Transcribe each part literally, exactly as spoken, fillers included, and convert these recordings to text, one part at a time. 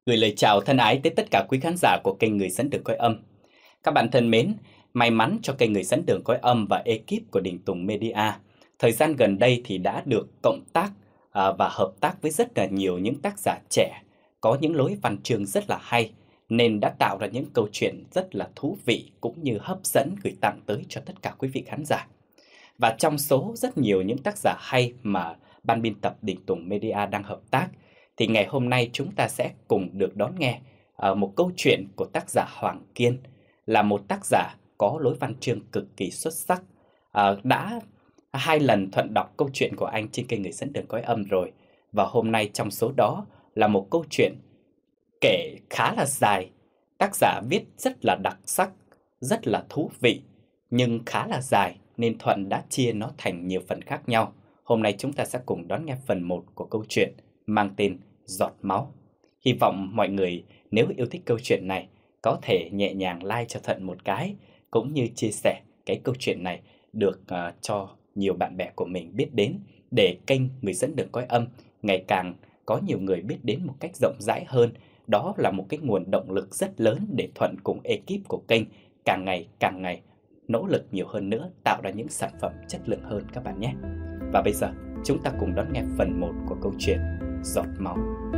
Gửi lời chào thân ái tới tất cả quý khán giả của kênh Người Dẫn Đường Cõi Âm. Các bạn thân mến, may mắn cho kênh Người Dẫn Đường Cõi Âm và ekip của Đình Tùng Media. Thời gian gần đây thì đã được cộng tác à, và hợp tác với rất là nhiều những tác giả trẻ, có những lối văn chương rất là hay, nên đã tạo ra những câu chuyện rất là thú vị cũng như hấp dẫn gửi tặng tới cho tất cả quý vị khán giả. Và trong số rất nhiều những tác giả hay mà ban biên tập Đình Tùng Media đang hợp tác, thì ngày hôm nay chúng ta sẽ cùng được đón nghe uh, một câu chuyện của tác giả Hoàng Kiên, là một tác giả có lối văn chương cực kỳ xuất sắc. Uh, đã hai lần thuận đọc câu chuyện của anh trên kênh Người Dẫn Đường Cõi Âm rồi. Và hôm nay trong số đó là một câu chuyện kể khá là dài. Tác giả viết rất là đặc sắc, rất là thú vị, nhưng khá là dài nên Thuận đã chia nó thành nhiều phần khác nhau. Hôm nay chúng ta sẽ cùng đón nghe phần một của câu chuyện mang tên Giọt Máu. Hy vọng mọi người nếu yêu thích câu chuyện này có thể nhẹ nhàng like cho Thuận một cái, cũng như chia sẻ cái câu chuyện này được uh, cho nhiều bạn bè của mình biết đến, để kênh Người Dẫn Đường Cõi Âm ngày càng có nhiều người biết đến một cách rộng rãi hơn. Đó là một cái nguồn động lực rất lớn để Thuận cùng ekip của kênh càng ngày càng ngày nỗ lực nhiều hơn nữa, tạo ra những sản phẩm chất lượng hơn các bạn nhé. Và bây giờ chúng ta cùng đón nghe phần một của câu chuyện Giọt Máu.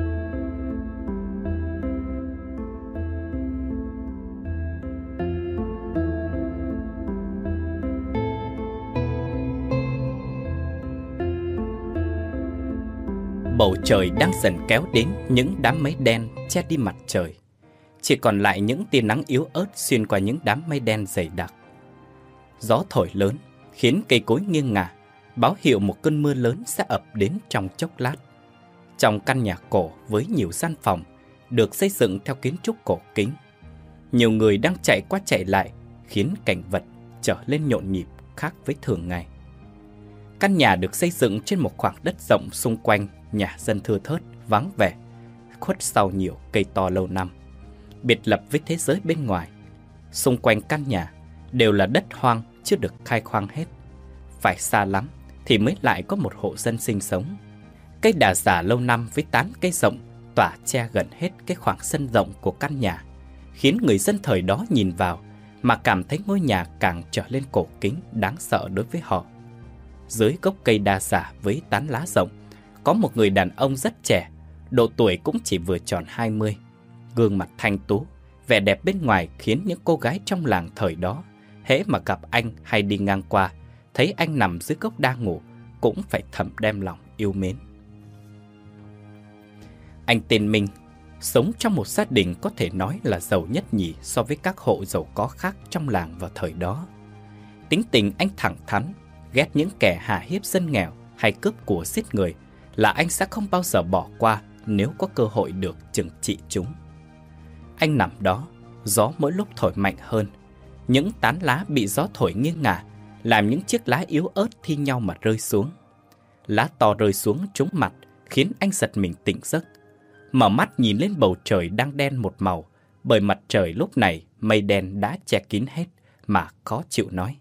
Bầu trời đang dần kéo đến những đám mây đen che đi mặt trời. Chỉ còn lại những tia nắng yếu ớt xuyên qua những đám mây đen dày đặc. Gió thổi lớn khiến cây cối nghiêng ngả, báo hiệu một cơn mưa lớn sẽ ập đến trong chốc lát. Trong căn nhà cổ với nhiều gian phòng, được xây dựng theo kiến trúc cổ kính, nhiều người đang chạy qua chạy lại, khiến cảnh vật trở lên nhộn nhịp khác với thường ngày. Căn nhà được xây dựng trên một khoảng đất rộng, xung quanh nhà dân thưa thớt, vắng vẻ, khuất sau nhiều cây to lâu năm, biệt lập với thế giới bên ngoài. Xung quanh căn nhà đều là đất hoang chưa được khai khoáng hết. Phải xa lắm thì mới lại có một hộ dân sinh sống. Cây đà già lâu năm với tán cây rộng tỏa che gần hết cái khoảng sân rộng của căn nhà, khiến người dân thời đó nhìn vào mà cảm thấy ngôi nhà càng trở lên cổ kính, đáng sợ đối với họ. Dưới gốc cây đa già với tán lá rộng, có một người đàn ông rất trẻ, độ tuổi cũng chỉ vừa tròn hai mươi. Gương mặt thanh tú, vẻ đẹp bên ngoài khiến những cô gái trong làng thời đó, hễ mà gặp anh hay đi ngang qua, thấy anh nằm dưới gốc đa ngủ, cũng phải thầm đem lòng yêu mến. Anh tên Minh, sống trong một gia đình có thể nói là giàu nhất nhì so với các hộ giàu có khác trong làng vào thời đó. Tính tình anh thẳng thắn, ghét những kẻ hà hiếp dân nghèo hay cướp của giết người là anh sẽ không bao giờ bỏ qua nếu có cơ hội được trừng trị chúng. Anh nằm đó, gió mỗi lúc thổi mạnh hơn. Những tán lá bị gió thổi nghiêng ngả, làm những chiếc lá yếu ớt thi nhau mà rơi xuống. Lá to rơi xuống trúng mặt, khiến anh giật mình tỉnh giấc. Mở mắt nhìn lên bầu trời đang đen một màu, bởi mặt trời lúc này mây đen đã che kín hết, mà khó chịu nói.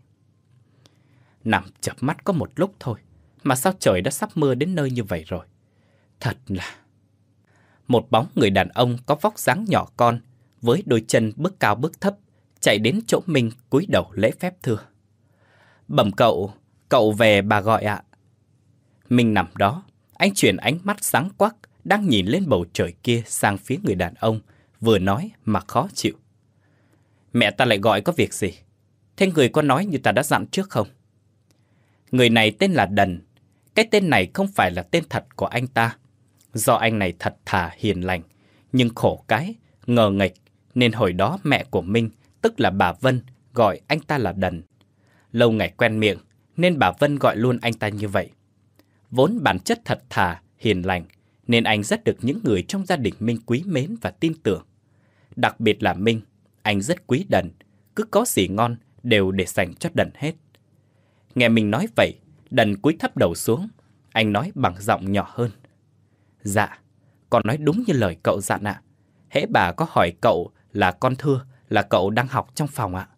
Nằm chợp mắt có một lúc thôi, mà sao trời đã sắp mưa đến nơi như vậy rồi. Thật là... Một bóng người đàn ông có vóc dáng nhỏ con, với đôi chân bước cao bước thấp, chạy đến chỗ Minh cúi đầu lễ phép thưa. Bẩm cậu, cậu về bà gọi ạ. Minh nằm đó, anh chuyển ánh mắt sáng quắc, đang nhìn lên bầu trời kia sang phía người đàn ông, vừa nói mà khó chịu. Mẹ ta lại gọi có việc gì? Thế người có nói như ta đã dặn trước không? Người này tên là Đần. Cái tên này không phải là tên thật của anh ta. Do anh này thật thà hiền lành, nhưng khổ cái, ngờ nghệch, nên hồi đó mẹ của Minh, tức là bà Vân, gọi anh ta là Đần. Lâu ngày quen miệng, nên bà Vân gọi luôn anh ta như vậy. Vốn bản chất thật thà, hiền lành, nên anh rất được những người trong gia đình Minh quý mến và tin tưởng. Đặc biệt là Minh, anh rất quý Đần, cứ có gì ngon đều để dành cho Đần hết. Nghe mình nói vậy, Đần cúi thấp đầu xuống, anh nói bằng giọng nhỏ hơn. Dạ, con nói đúng như lời cậu dặn ạ. Hễ bà có hỏi cậu là con thưa là cậu đang học trong phòng ạ.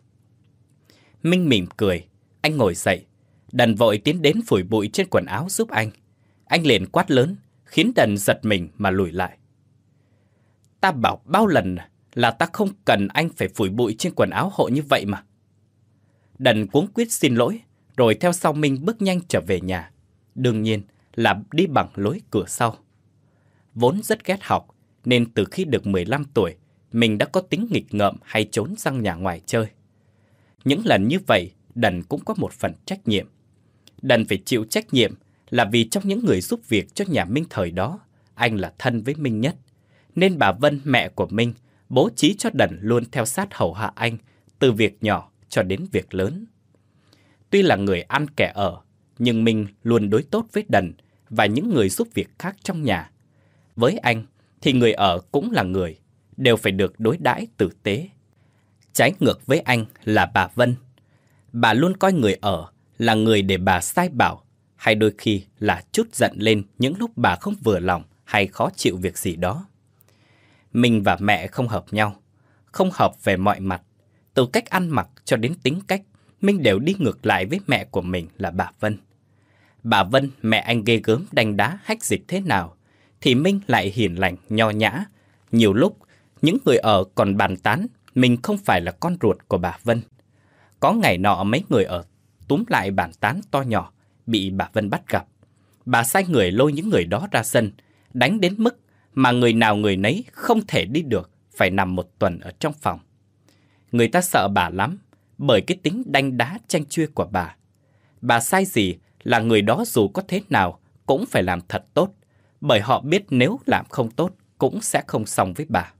Minh mỉm cười, anh ngồi dậy. Đần vội tiến đến phủi bụi trên quần áo giúp anh. Anh liền quát lớn, khiến Đần giật mình mà lùi lại. Ta bảo bao lần là ta không cần anh phải phủi bụi trên quần áo hộ như vậy mà. Đần cuống quýt xin lỗi, rồi theo sau Minh bước nhanh trở về nhà. Đương nhiên là đi bằng lối cửa sau. Vốn rất ghét học, nên từ khi được mười lăm tuổi, mình đã có tính nghịch ngợm hay trốn sang nhà ngoài chơi. Những lần như vậy, Đần cũng có một phần trách nhiệm. Đần phải chịu trách nhiệm là vì trong những người giúp việc cho nhà Minh thời đó, anh là thân với Minh nhất. Nên bà Vân, mẹ của Minh, bố trí cho Đần luôn theo sát hầu hạ anh, từ việc nhỏ cho đến việc lớn. Tuy là người ăn kẻ ở, nhưng Minh luôn đối tốt với Đần và những người giúp việc khác trong nhà. Với anh, thì người ở cũng là người, đều phải được đối đãi tử tế. Trái ngược với anh là bà Vân. Bà luôn coi người ở là người để bà sai bảo, hay đôi khi là trút giận lên những lúc bà không vừa lòng hay khó chịu việc gì đó. Mình và mẹ không hợp nhau, không hợp về mọi mặt. Từ cách ăn mặc cho đến tính cách, Minh đều đi ngược lại với mẹ của mình là bà Vân. Bà Vân, mẹ anh ghê gớm đanh đá hách dịch thế nào, thì Minh lại hiền lành, nho nhã. Nhiều lúc, những người ở còn bàn tán mình không phải là con ruột của bà Vân. Có ngày nọ mấy người ở túm lại bàn tán to nhỏ, bị bà Vân bắt gặp. Bà sai người lôi những người đó ra sân, đánh đến mức mà người nào người nấy không thể đi được, phải nằm một tuần ở trong phòng. Người ta sợ bà lắm, bởi cái tính đanh đá chanh chua của bà. Bà sai gì là người đó dù có thế nào cũng phải làm thật tốt, bởi họ biết nếu làm không tốt cũng sẽ không xong với bà.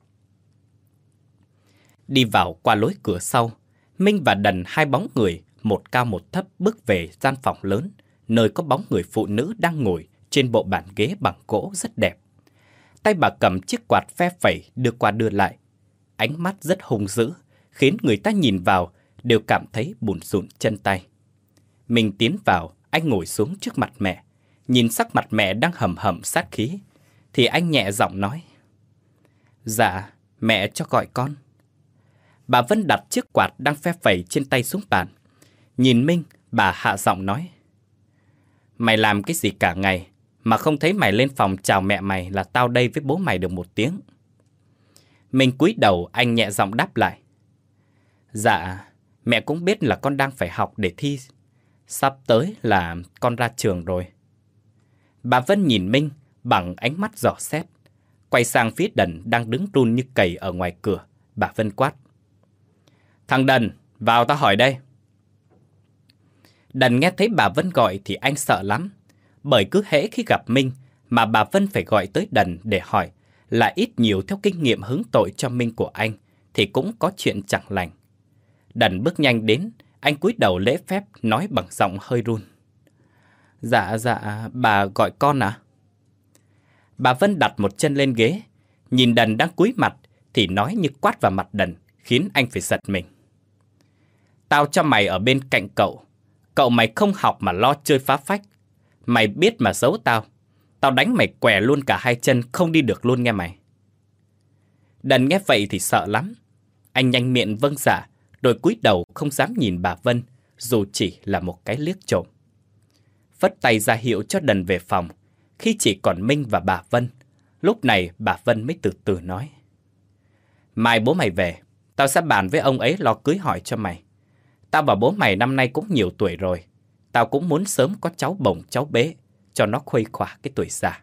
Đi vào qua lối cửa sau, Minh và Đần, hai bóng người, một cao một thấp, bước về gian phòng lớn, nơi có bóng người phụ nữ đang ngồi trên bộ bàn ghế bằng gỗ rất đẹp. Tay bà cầm chiếc quạt phe phẩy đưa qua đưa lại. Ánh mắt rất hung dữ, khiến người ta nhìn vào đều cảm thấy bủn rủn chân tay. Mình tiến vào, anh ngồi xuống trước mặt mẹ, nhìn sắc mặt mẹ đang hầm hầm sát khí, thì anh nhẹ giọng nói: "Dạ, mẹ cho gọi con." Bà Vân đặt chiếc quạt đang phe phẩy trên tay xuống bàn. Nhìn Minh, bà hạ giọng nói: "Mày làm cái gì cả ngày mà không thấy mày lên phòng chào mẹ mày là tao đây với bố mày được một tiếng?" Minh cúi đầu, anh nhẹ giọng đáp lại: "Dạ, mẹ cũng biết là con đang phải học để thi. Sắp tới là con ra trường rồi." Bà Vân nhìn Minh bằng ánh mắt dò xét. Quay sang phía Đần đang đứng run như cầy ở ngoài cửa, bà Vân quát: "Thằng Đần, vào tao hỏi đây." Đần nghe thấy bà Vân gọi thì anh sợ lắm, bởi cứ hễ khi gặp Minh mà bà Vân phải gọi tới Đần để hỏi, là ít nhiều theo kinh nghiệm hứng tội cho Minh của anh thì cũng có chuyện chẳng lành. Đần bước nhanh đến, anh cúi đầu lễ phép nói bằng giọng hơi run: Dạ, dạ, bà gọi con à?" Bà Vân đặt một chân lên ghế, nhìn Đần đang cúi mặt thì nói như quát vào mặt Đần, khiến anh phải giật mình: "Tao cho mày ở bên cạnh cậu. Cậu mày không học mà lo chơi phá phách. Mày biết mà giấu tao, tao đánh mày què luôn cả hai chân, không đi được luôn nghe mày." Đần nghe vậy thì sợ lắm. Anh nhanh miệng vâng dạ, rồi cúi đầu không dám nhìn bà Vân, dù chỉ là một cái liếc trộm. Phất tay ra hiệu cho Đần về phòng. Khi chỉ còn Minh và bà Vân, lúc này bà Vân mới từ từ nói: "Mai bố mày về, tao sẽ bàn với ông ấy lo cưới hỏi cho mày. Tao và bố mày năm nay cũng nhiều tuổi rồi. Tao cũng muốn sớm có cháu bồng cháu bế, cho nó khuây khỏa cái tuổi già."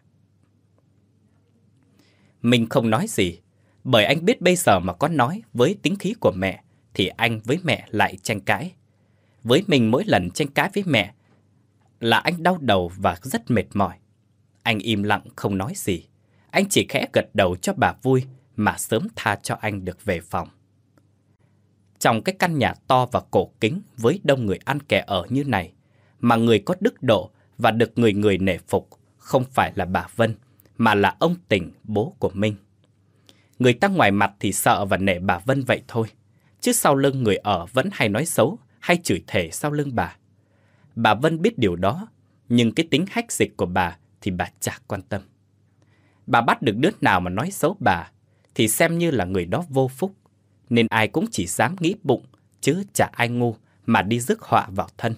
Minh không nói gì, bởi anh biết bây giờ mà có nói với tính khí của mẹ thì anh với mẹ lại tranh cãi. Với Minh, mỗi lần tranh cãi với mẹ là anh đau đầu và rất mệt mỏi. Anh im lặng không nói gì. Anh chỉ khẽ gật đầu cho bà vui mà sớm tha cho anh được về phòng. Trong cái căn nhà to và cổ kính với đông người ăn kẻ ở như này, mà người có đức độ và được người người nể phục không phải là bà Vân, mà là ông Tình, bố của Minh. Người ta ngoài mặt thì sợ và nể bà Vân vậy thôi, chứ sau lưng người ở vẫn hay nói xấu hay chửi thề sau lưng bà. Bà Vân biết điều đó, nhưng cái tính hách dịch của bà thì bà chả quan tâm. Bà bắt được đứa nào mà nói xấu bà thì xem như là người đó vô phúc, nên ai cũng chỉ dám nghĩ bụng, chứ chả ai ngu mà đi rước họa vào thân.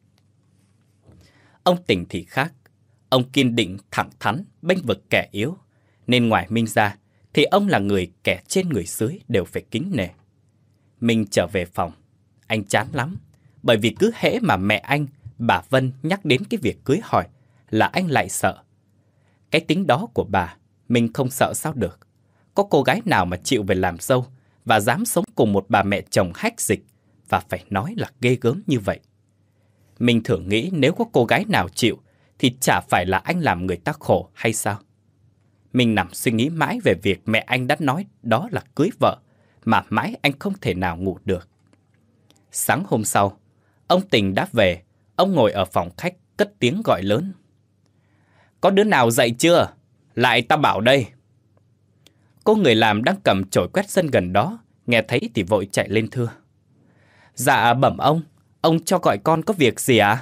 Ông Tình thì khác. Ông kiên định, thẳng thắn, bênh vực kẻ yếu, nên ngoài Minh ra thì ông là người kẻ trên người dưới đều phải kính nể. Minh trở về phòng. Anh chán lắm, bởi vì cứ hễ mà mẹ anh, bà Vân nhắc đến cái việc cưới hỏi là anh lại sợ. Cái tính đó của bà, mình không sợ sao được. Có cô gái nào mà chịu về làm dâu và dám sống cùng một bà mẹ chồng hách dịch và phải nói là ghê gớm như vậy. Mình thường nghĩ nếu có cô gái nào chịu thì chả phải là anh làm người ta khổ hay sao? Mình nằm suy nghĩ mãi về việc mẹ anh đã nói đó là cưới vợ, mà mãi anh không thể nào ngủ được. Sáng hôm sau, ông Tình đã về. Ông ngồi ở phòng khách cất tiếng gọi lớn. Có đứa nào dậy chưa? Lại ta bảo đây. Cô người làm đang cầm chổi quét sân gần đó, nghe thấy thì vội chạy lên thưa. Dạ bẩm ông, ông cho gọi con có việc gì ạ? À?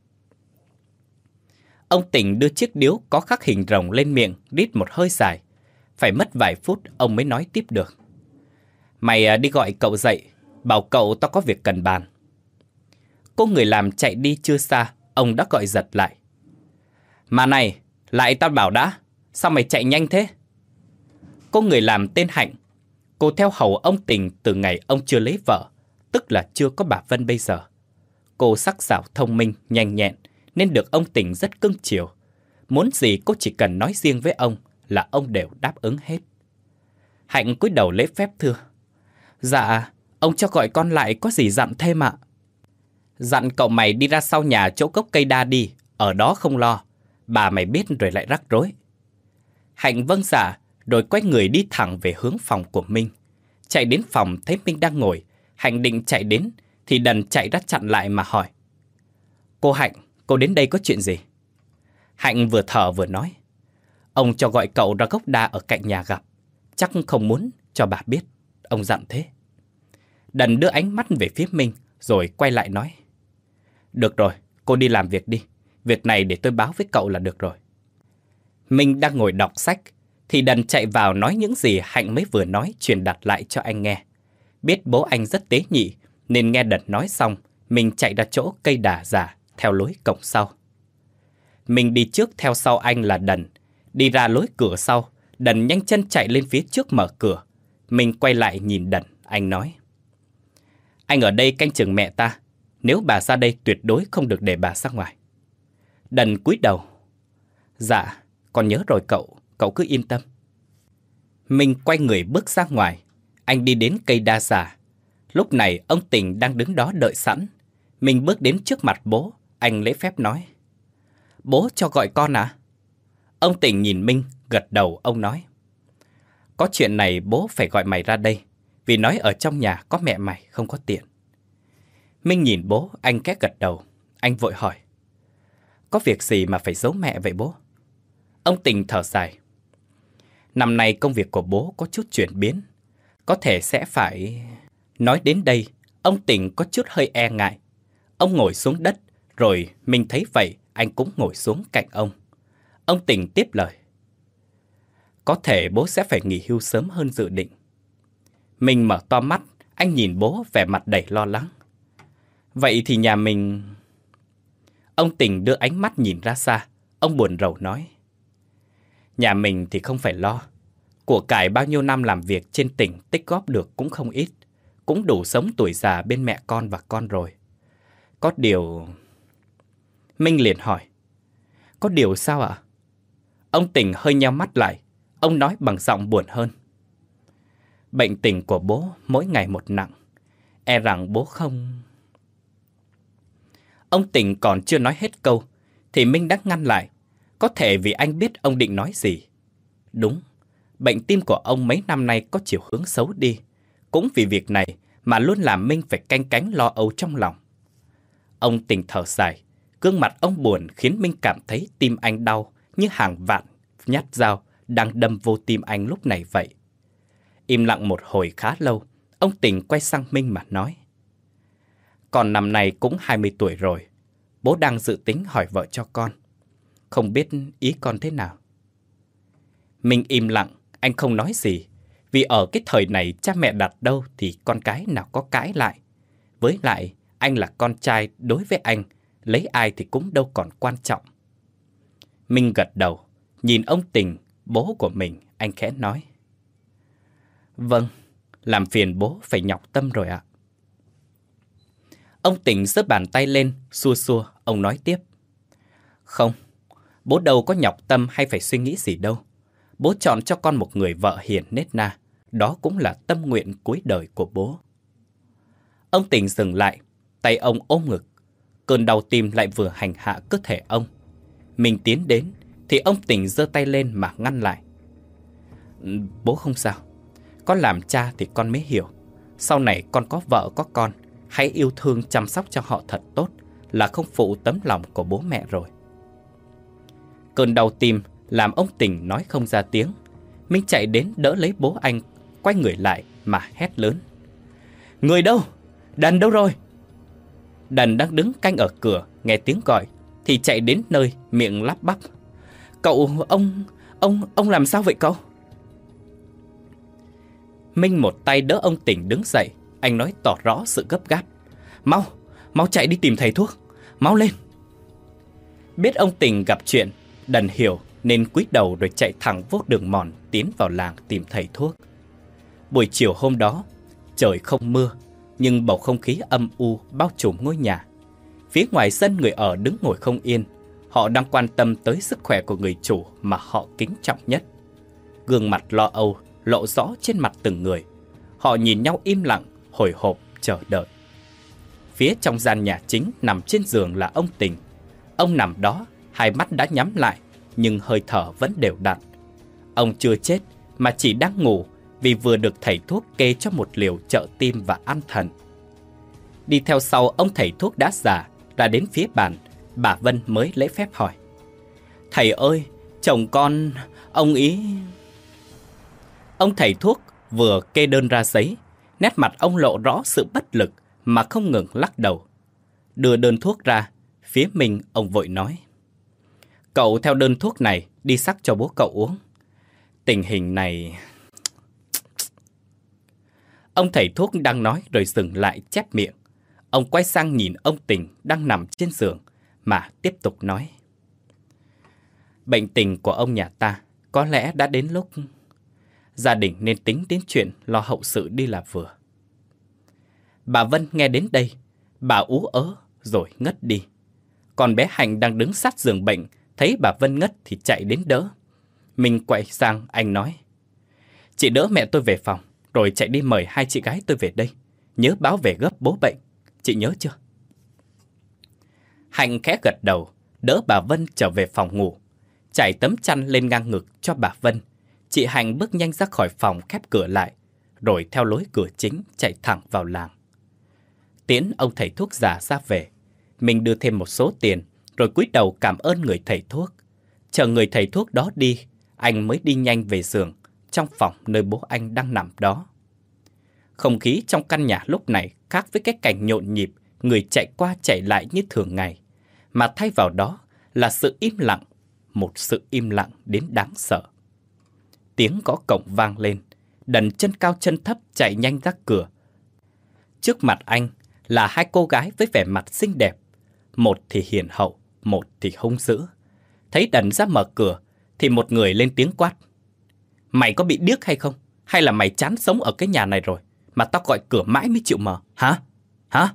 Ông Tình đưa chiếc điếu có khắc hình rồng lên miệng, rít một hơi dài. Phải mất vài phút ông mới nói tiếp được. Mày đi gọi cậu dậy, bảo cậu tao có việc cần bàn. Cô người làm chạy đi chưa xa, ông đã gọi giật lại. Mà này, lại tao bảo đã, sao mày chạy nhanh thế? Cô người làm tên Hạnh. Cô theo hầu ông Tình từ ngày ông chưa lấy vợ, tức là chưa có bà Vân bây giờ. Cô sắc sảo thông minh, nhanh nhẹn, nên được ông Tình rất cưng chiều. Muốn gì cô chỉ cần nói riêng với ông là ông đều đáp ứng hết. Hạnh cúi đầu lễ phép thưa. Dạ, ông cho gọi con lại có gì dặn thêm ạ? Dặn cậu mày đi ra sau nhà chỗ gốc cây đa đi, ở đó không lo. Bà mày biết rồi lại rắc rối. Hạnh vâng dạ, rồi quay người đi thẳng về hướng phòng của Minh. Chạy đến phòng thấy Minh đang ngồi, Hạnh định chạy đến, thì Đần chạy ra chặn lại mà hỏi. Cô Hạnh, cô đến đây có chuyện gì? Hạnh vừa thở vừa nói. Ông cho gọi cậu ra gốc đa ở cạnh nhà gặp. Chắc không muốn cho bà biết. Ông dặn thế. Đần đưa ánh mắt về phía Minh, rồi quay lại nói. Được rồi, cô đi làm việc đi. Việc này để tôi báo với cậu là được rồi. Minh đang ngồi đọc sách, thì Đần chạy vào nói những gì Hạnh mới vừa nói truyền đạt lại cho anh nghe. Biết bố anh rất tế nhị, nên nghe Đần nói xong, mình chạy ra chỗ cây đà già, theo lối cổng sau. Mình đi trước theo sau anh là Đần. Đi ra lối cửa sau, Đần nhanh chân chạy lên phía trước mở cửa. Mình quay lại nhìn Đần, anh nói. Anh ở đây canh chừng mẹ ta. Nếu bà ra đây tuyệt đối không được để bà ra ngoài. Đần cúi đầu. Dạ, con nhớ rồi cậu, cậu cứ yên tâm. Mình quay người bước ra ngoài. Anh đi đến cây đa già. Lúc này ông Tình đang đứng đó đợi sẵn. Mình bước đến trước mặt bố. Anh lễ phép nói. Bố cho gọi con à? Ông Tình nhìn Minh, gật đầu ông nói. Có chuyện này bố phải gọi mày ra đây, vì nói ở trong nhà có mẹ mày không có tiện. Minh nhìn bố, anh khẽ gật đầu. Anh vội hỏi. Có việc gì mà phải giấu mẹ vậy bố? Ông Tình thở dài. Năm nay công việc của bố có chút chuyển biến. Có thể sẽ phải... Nói đến đây, ông Tình có chút hơi e ngại. Ông ngồi xuống đất, rồi Minh thấy vậy, anh cũng ngồi xuống cạnh ông. Ông Tình tiếp lời. Có thể bố sẽ phải nghỉ hưu sớm hơn dự định. Mình mở to mắt, anh nhìn bố vẻ mặt đầy lo lắng. Vậy thì nhà mình... Ông Tình đưa ánh mắt nhìn ra xa. Ông buồn rầu nói. Nhà mình thì không phải lo. Của cải bao nhiêu năm làm việc trên tỉnh tích góp được cũng không ít. Cũng đủ sống tuổi già bên mẹ con và con rồi. Có điều... Minh liền hỏi. Có điều sao ạ? Ông Tình hơi nheo mắt lại. Ông nói bằng giọng buồn hơn. Bệnh tình của bố mỗi ngày một nặng. E rằng bố không... Ông Tình còn chưa nói hết câu, thì Minh đã ngăn lại. Có thể vì anh biết ông định nói gì. Đúng, bệnh tim của ông mấy năm nay có chiều hướng xấu đi. Cũng vì việc này mà luôn làm Minh phải canh cánh lo âu trong lòng. Ông Tình thở dài, gương mặt ông buồn khiến Minh cảm thấy tim anh đau như hàng vạn nhát dao đang đâm vô tim anh lúc này vậy. Im lặng một hồi khá lâu, ông Tình quay sang Minh mà nói. Con năm nay cũng hai mươi tuổi rồi, bố đang dự tính hỏi vợ cho con. Không biết ý con thế nào? Minh im lặng, anh không nói gì. Vì ở cái thời này cha mẹ đặt đâu thì con cái nào có cãi lại. Với lại, anh là con trai, đối với anh, lấy ai thì cũng đâu còn quan trọng. Minh gật đầu, nhìn ông Tình, bố của mình, anh khẽ nói. Vâng, làm phiền bố phải nhọc tâm rồi ạ. Ông Tỉnh giơ bàn tay lên, xua xua, ông nói tiếp. Không, bố đâu có nhọc tâm hay phải suy nghĩ gì đâu. Bố chọn cho con một người vợ hiền nết na, đó cũng là tâm nguyện cuối đời của bố. Ông Tỉnh dừng lại, tay ông ôm ngực. Cơn đau tim lại vừa hành hạ cơ thể ông. Mình tiến đến, thì ông Tỉnh giơ tay lên mà ngăn lại. Bố không sao. Con làm cha thì con mới hiểu. Sau này con có vợ có con, hãy yêu thương chăm sóc cho họ thật tốt, là không phụ tấm lòng của bố mẹ rồi. Cơn đau tim làm ông Tỉnh nói không ra tiếng. Minh chạy đến đỡ lấy bố anh, quay người lại mà hét lớn. Người đâu? Đần đâu rồi? Đần đang đứng canh ở cửa, nghe tiếng gọi thì chạy đến nơi, miệng lắp bắp. Cậu, ông, ông, ông làm sao vậy cậu? Minh một tay đỡ ông Tỉnh đứng dậy, anh nói tỏ rõ sự gấp gáp. Mau, mau chạy đi tìm thầy thuốc, mau lên. Biết ông Tỉnh gặp chuyện, Đần hiểu nên cúi đầu rồi chạy thẳng vô đường mòn tiến vào làng tìm thầy thuốc. Buổi chiều hôm đó, trời không mưa, nhưng bầu không khí âm u bao trùm ngôi nhà. Phía ngoài sân người ở đứng ngồi không yên. Họ đang quan tâm tới sức khỏe của người chủ mà họ kính trọng nhất. Gương mặt lo âu lộ rõ trên mặt từng người. Họ nhìn nhau im lặng, hồi hộp, chờ đợi. Phía trong gian nhà chính nằm trên giường là ông Tỉnh. Ông nằm đó, hai mắt đã nhắm lại, nhưng hơi thở vẫn đều đặn. Ông chưa chết mà chỉ đang ngủ, vì vừa được thầy thuốc kê cho một liều trợ tim và an thần. Đi theo sau ông thầy thuốc đã già, ra đến phía bàn, bà Vân mới lễ phép hỏi. Thầy ơi, chồng con, ông ý... Ông thầy thuốc vừa kê đơn ra giấy, nét mặt ông lộ rõ sự bất lực mà không ngừng lắc đầu. Đưa đơn thuốc ra, phía mình ông vội nói. Cậu theo đơn thuốc này đi sắc cho bố cậu uống. Tình hình này... Ông thầy thuốc đang nói rồi dừng lại chép miệng. Ông quay sang nhìn ông Tỉnh đang nằm trên giường mà tiếp tục nói. Bệnh tình của ông nhà ta có lẽ đã đến lúc gia đình nên tính đến chuyện lo hậu sự đi là vừa. Bà Vân nghe đến đây, bà ú ớ rồi ngất đi. Còn bé Hạnh đang đứng sát giường bệnh, thấy bà Vân ngất thì chạy đến đỡ. Mình quay sang anh nói. Chị đỡ mẹ tôi về phòng, rồi chạy đi mời hai chị gái tôi về đây. Nhớ báo về gấp bố bệnh, chị nhớ chưa? Hạnh khẽ gật đầu, đỡ bà Vân trở về phòng ngủ. Trải tấm chăn lên ngang ngực cho bà Vân. Chị Hạnh bước nhanh ra khỏi phòng khép cửa lại, rồi theo lối cửa chính chạy thẳng vào làng. Tiễn ông thầy thuốc già ra về, mình đưa thêm một số tiền, rồi cúi đầu cảm ơn người thầy thuốc. Chờ người thầy thuốc đó đi, anh mới đi nhanh về giường, trong phòng nơi bố anh đang nằm đó. Không khí trong căn nhà lúc này khác với cái cảnh nhộn nhịp, người chạy qua chạy lại như thường ngày, mà thay vào đó là sự im lặng, một sự im lặng đến đáng sợ. Tiếng gõ cổng vang lên, Đần chân cao chân thấp chạy nhanh ra cửa. Trước mặt anh là hai cô gái với vẻ mặt xinh đẹp, một thì hiền hậu, một thì hung dữ. Thấy Đần ra mở cửa thì một người lên tiếng quát. Mày có bị điếc hay không? Hay là mày chán sống ở cái nhà này rồi mà tao gọi cửa mãi mới chịu mở, hả? Hả?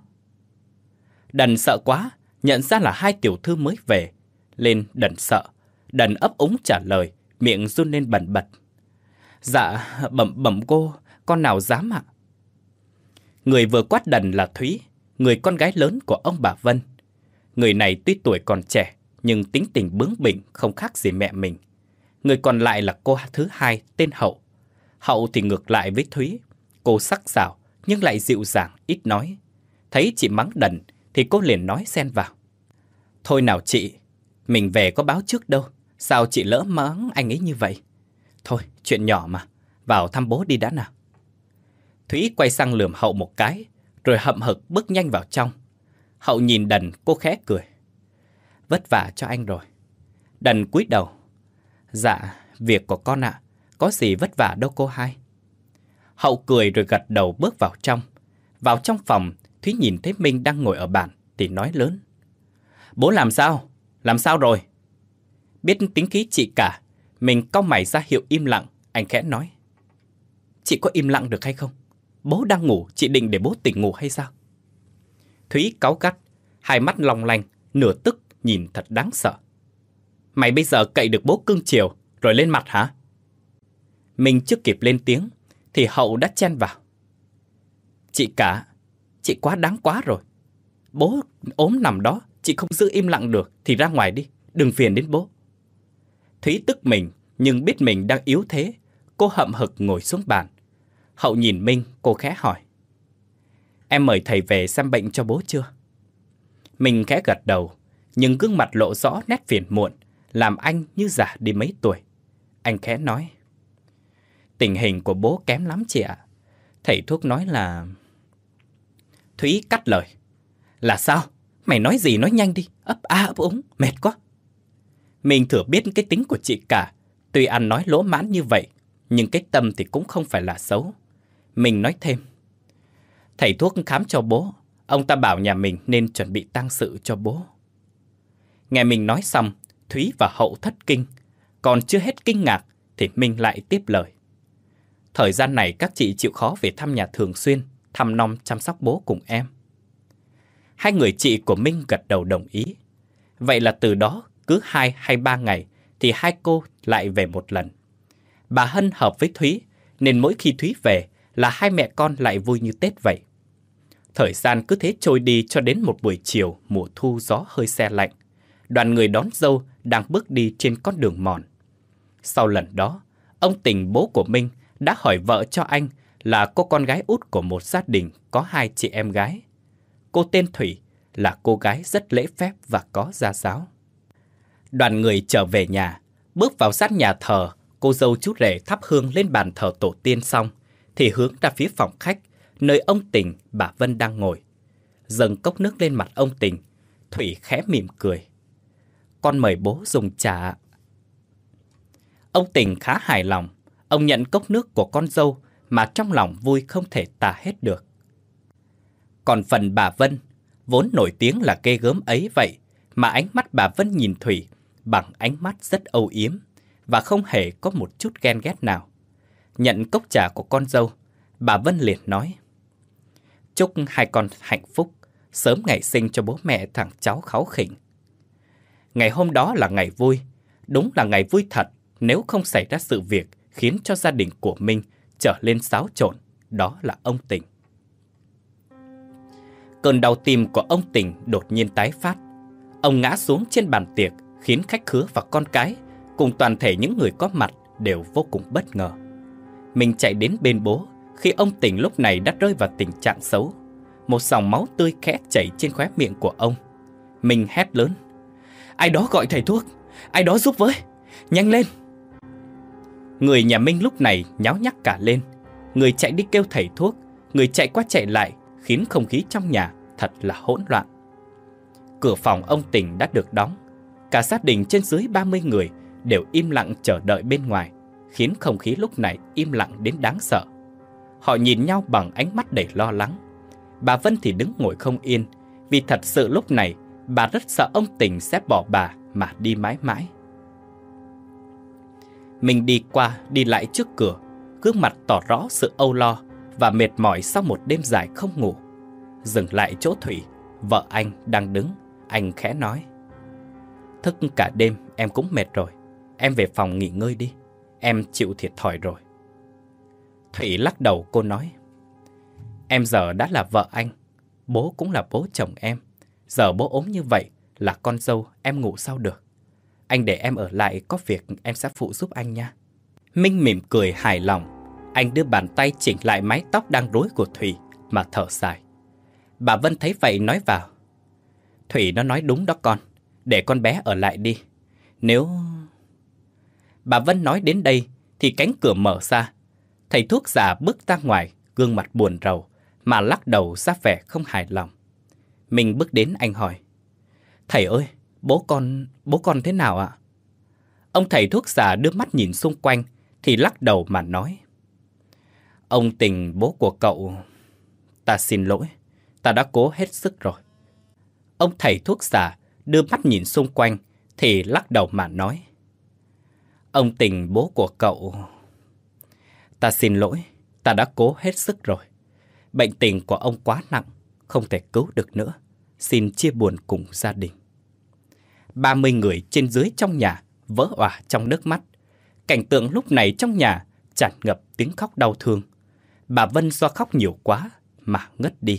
Đần sợ quá, nhận ra là hai tiểu thư mới về. Lên Đần sợ, Đần ấp úng trả lời, miệng run lên bần bật. Dạ, bẩm bẩm cô, con nào dám ạ? Người vừa quát Đần là Thúy, người con gái lớn của ông bà Vân. Người này tuy tuổi còn trẻ, nhưng tính tình bướng bỉnh không khác gì mẹ mình. Người còn lại là cô thứ hai tên Hậu. Hậu thì ngược lại với Thúy. Cô sắc sảo nhưng lại dịu dàng, ít nói. Thấy chị mắng Đần thì cô liền nói xen vào. Thôi nào chị, mình về có báo trước đâu. Sao chị lỡ mắng anh ấy như vậy? Thôi, chuyện nhỏ mà, vào thăm bố đi đã nào. Thúy quay sang lườm Hậu một cái, rồi hậm hực bước nhanh vào trong. Hậu nhìn Đần, cô khẽ cười. Vất vả cho anh rồi. Đần cúi đầu. Dạ, việc của con ạ, có gì vất vả đâu cô hai. Hậu cười rồi gật đầu bước vào trong. Vào trong phòng, Thúy nhìn thấy Minh đang ngồi ở bàn thì nói lớn. Bố làm sao? Làm sao rồi? Biết tính khí chị cả, mình cau mày ra hiệu im lặng, anh khẽ nói. chị có im lặng được hay không? Bố đang ngủ, chị định để bố tỉnh ngủ hay sao? Thúy cáu gắt, hai mắt long lanh, nửa tức nhìn thật đáng sợ. Mày bây giờ cậy được bố cưng chiều rồi lên mặt hả? Mình chưa kịp lên tiếng thì Hậu đã chen vào. Chị cả, chị quá đáng quá rồi. Bố ốm nằm đó, chị không giữ im lặng được thì ra ngoài đi, đừng phiền đến bố. Thúy tức mình nhưng biết mình đang yếu thế, cô hậm hực ngồi xuống bàn. Hậu nhìn Minh, cô khẽ hỏi. Em mời thầy về xem bệnh cho bố chưa? Mình khẽ gật đầu, nhưng gương mặt lộ rõ nét phiền muộn, làm anh như già đi mấy tuổi. Anh khẽ nói. Tình hình của bố kém lắm chị ạ. Thầy thuốc nói là... Thúy cắt lời. Là sao? Mày nói gì nói nhanh đi, ấp a ấp úng, mệt quá. Mình thừa biết cái tính của chị cả, tuy ăn nói lỗ mãn như vậy, nhưng cái tâm thì cũng không phải là xấu. Mình nói thêm. Thầy thuốc khám cho bố, ông ta bảo nhà mình nên chuẩn bị tang sự cho bố. Nghe mình nói xong, Thúy và Hậu thất kinh. Còn chưa hết kinh ngạc thì Minh lại tiếp lời. Thời gian này các chị chịu khó về thăm nhà thường xuyên, thăm nom chăm sóc bố cùng em. Hai người chị của Minh gật đầu đồng ý. Vậy là từ đó cứ hai hay ba ngày thì hai cô lại về một lần. Bà Hân hợp với Thúy nên mỗi khi Thúy về là hai mẹ con lại vui như Tết vậy. Thời gian cứ thế trôi đi cho đến một buổi chiều mùa thu gió hơi se lạnh. Đoàn người đón dâu đang bước đi trên con đường mòn. Sau lần đó, ông Tình bố của Minh đã hỏi vợ cho anh là cô con gái út của một gia đình có hai chị em gái. Cô tên Thủy là cô gái rất lễ phép và có gia giáo. Đoàn người trở về nhà, bước vào sát nhà thờ, cô dâu chú rể thắp hương lên bàn thờ tổ tiên xong, thì hướng ra phía phòng khách, nơi ông Tình, bà Vân đang ngồi. Dâng cốc nước lên mặt ông Tình, Thủy khẽ mỉm cười. Con mời bố dùng trà. Ông Tình khá hài lòng, ông nhận cốc nước của con dâu mà trong lòng vui không thể tả hết được. Còn phần bà Vân, vốn nổi tiếng là ghê gớm ấy vậy, mà ánh mắt bà Vân nhìn Thủy bằng ánh mắt rất âu yếm và không hề có một chút ghen ghét nào. Nhận cốc trà của con dâu, bà Vân liền nói. Chúc hai con hạnh phúc, sớm ngày sinh cho bố mẹ thằng cháu kháu khỉnh. Ngày hôm đó là ngày vui, đúng là ngày vui thật nếu không xảy ra sự việc khiến cho gia đình của Minh trở lên xáo trộn, đó là ông Tình. Cơn đau tim của ông Tình đột nhiên tái phát. Ông ngã xuống trên bàn tiệc khiến khách khứa và con cái cùng toàn thể những người có mặt đều vô cùng bất ngờ. Mình chạy đến bên bố khi ông Tình lúc này đã rơi vào tình trạng xấu. Một dòng máu tươi khẽ chảy trên khóe miệng của ông. Mình hét lớn. Ai đó gọi thầy thuốc, ai đó giúp với, nhanh lên. Người nhà Minh lúc này nháo nhác cả lên. Người chạy đi kêu thầy thuốc, người chạy qua chạy lại khiến không khí trong nhà thật là hỗn loạn. Cửa phòng ông Tình đã được đóng. Cả gia đình trên dưới ba mươi người đều im lặng chờ đợi bên ngoài, khiến không khí lúc này im lặng đến đáng sợ. Họ nhìn nhau bằng ánh mắt đầy lo lắng. Bà Vân thì đứng ngồi không yên, vì thật sự lúc này bà rất sợ ông Tình sẽ bỏ bà mà đi mãi mãi. Mình đi qua đi lại trước cửa, gương mặt tỏ rõ sự âu lo và mệt mỏi sau một đêm dài không ngủ. Dừng lại chỗ Thủy, vợ anh đang đứng, anh khẽ nói. Thức cả đêm em cũng mệt rồi, em về phòng nghỉ ngơi đi, em chịu thiệt thòi rồi. Thủy lắc đầu, cô nói. Em giờ đã là vợ anh, bố cũng là bố chồng em. Giờ bố ốm như vậy là con dâu em ngủ sao được. Anh để em ở lại, có việc em sẽ phụ giúp anh nha. Minh mỉm cười hài lòng. Anh đưa bàn tay chỉnh lại mái tóc đang rối của Thủy mà thở dài. Bà Vân thấy vậy nói vào. Thủy nó nói đúng đó con, để con bé ở lại đi. Nếu... Bà Vân nói đến đây thì cánh cửa mở ra. Thầy thuốc già bước ra ngoài, gương mặt buồn rầu mà lắc đầu ra vẻ không hài lòng. Mình bước đến, anh hỏi. Thầy ơi, bố con, bố con thế nào ạ? Ông thầy thuốc già đưa mắt nhìn xung quanh thì lắc đầu mà nói. Ông Tình bố của cậu... Ta xin lỗi, ta đã cố hết sức rồi. Ông thầy thuốc già đưa mắt nhìn xung quanh thì lắc đầu mà nói. Ông Tình bố của cậu... Ta xin lỗi, Ta đã cố hết sức rồi. Bệnh tình của ông quá nặng, không thể cứu được nữa. Xin chia buồn cùng gia đình. Ba mươi người trên dưới trong nhà vỡ òa trong nước mắt. Cảnh tượng lúc này trong nhà tràn ngập tiếng khóc đau thương. Bà Vân do khóc nhiều quá mà ngất đi.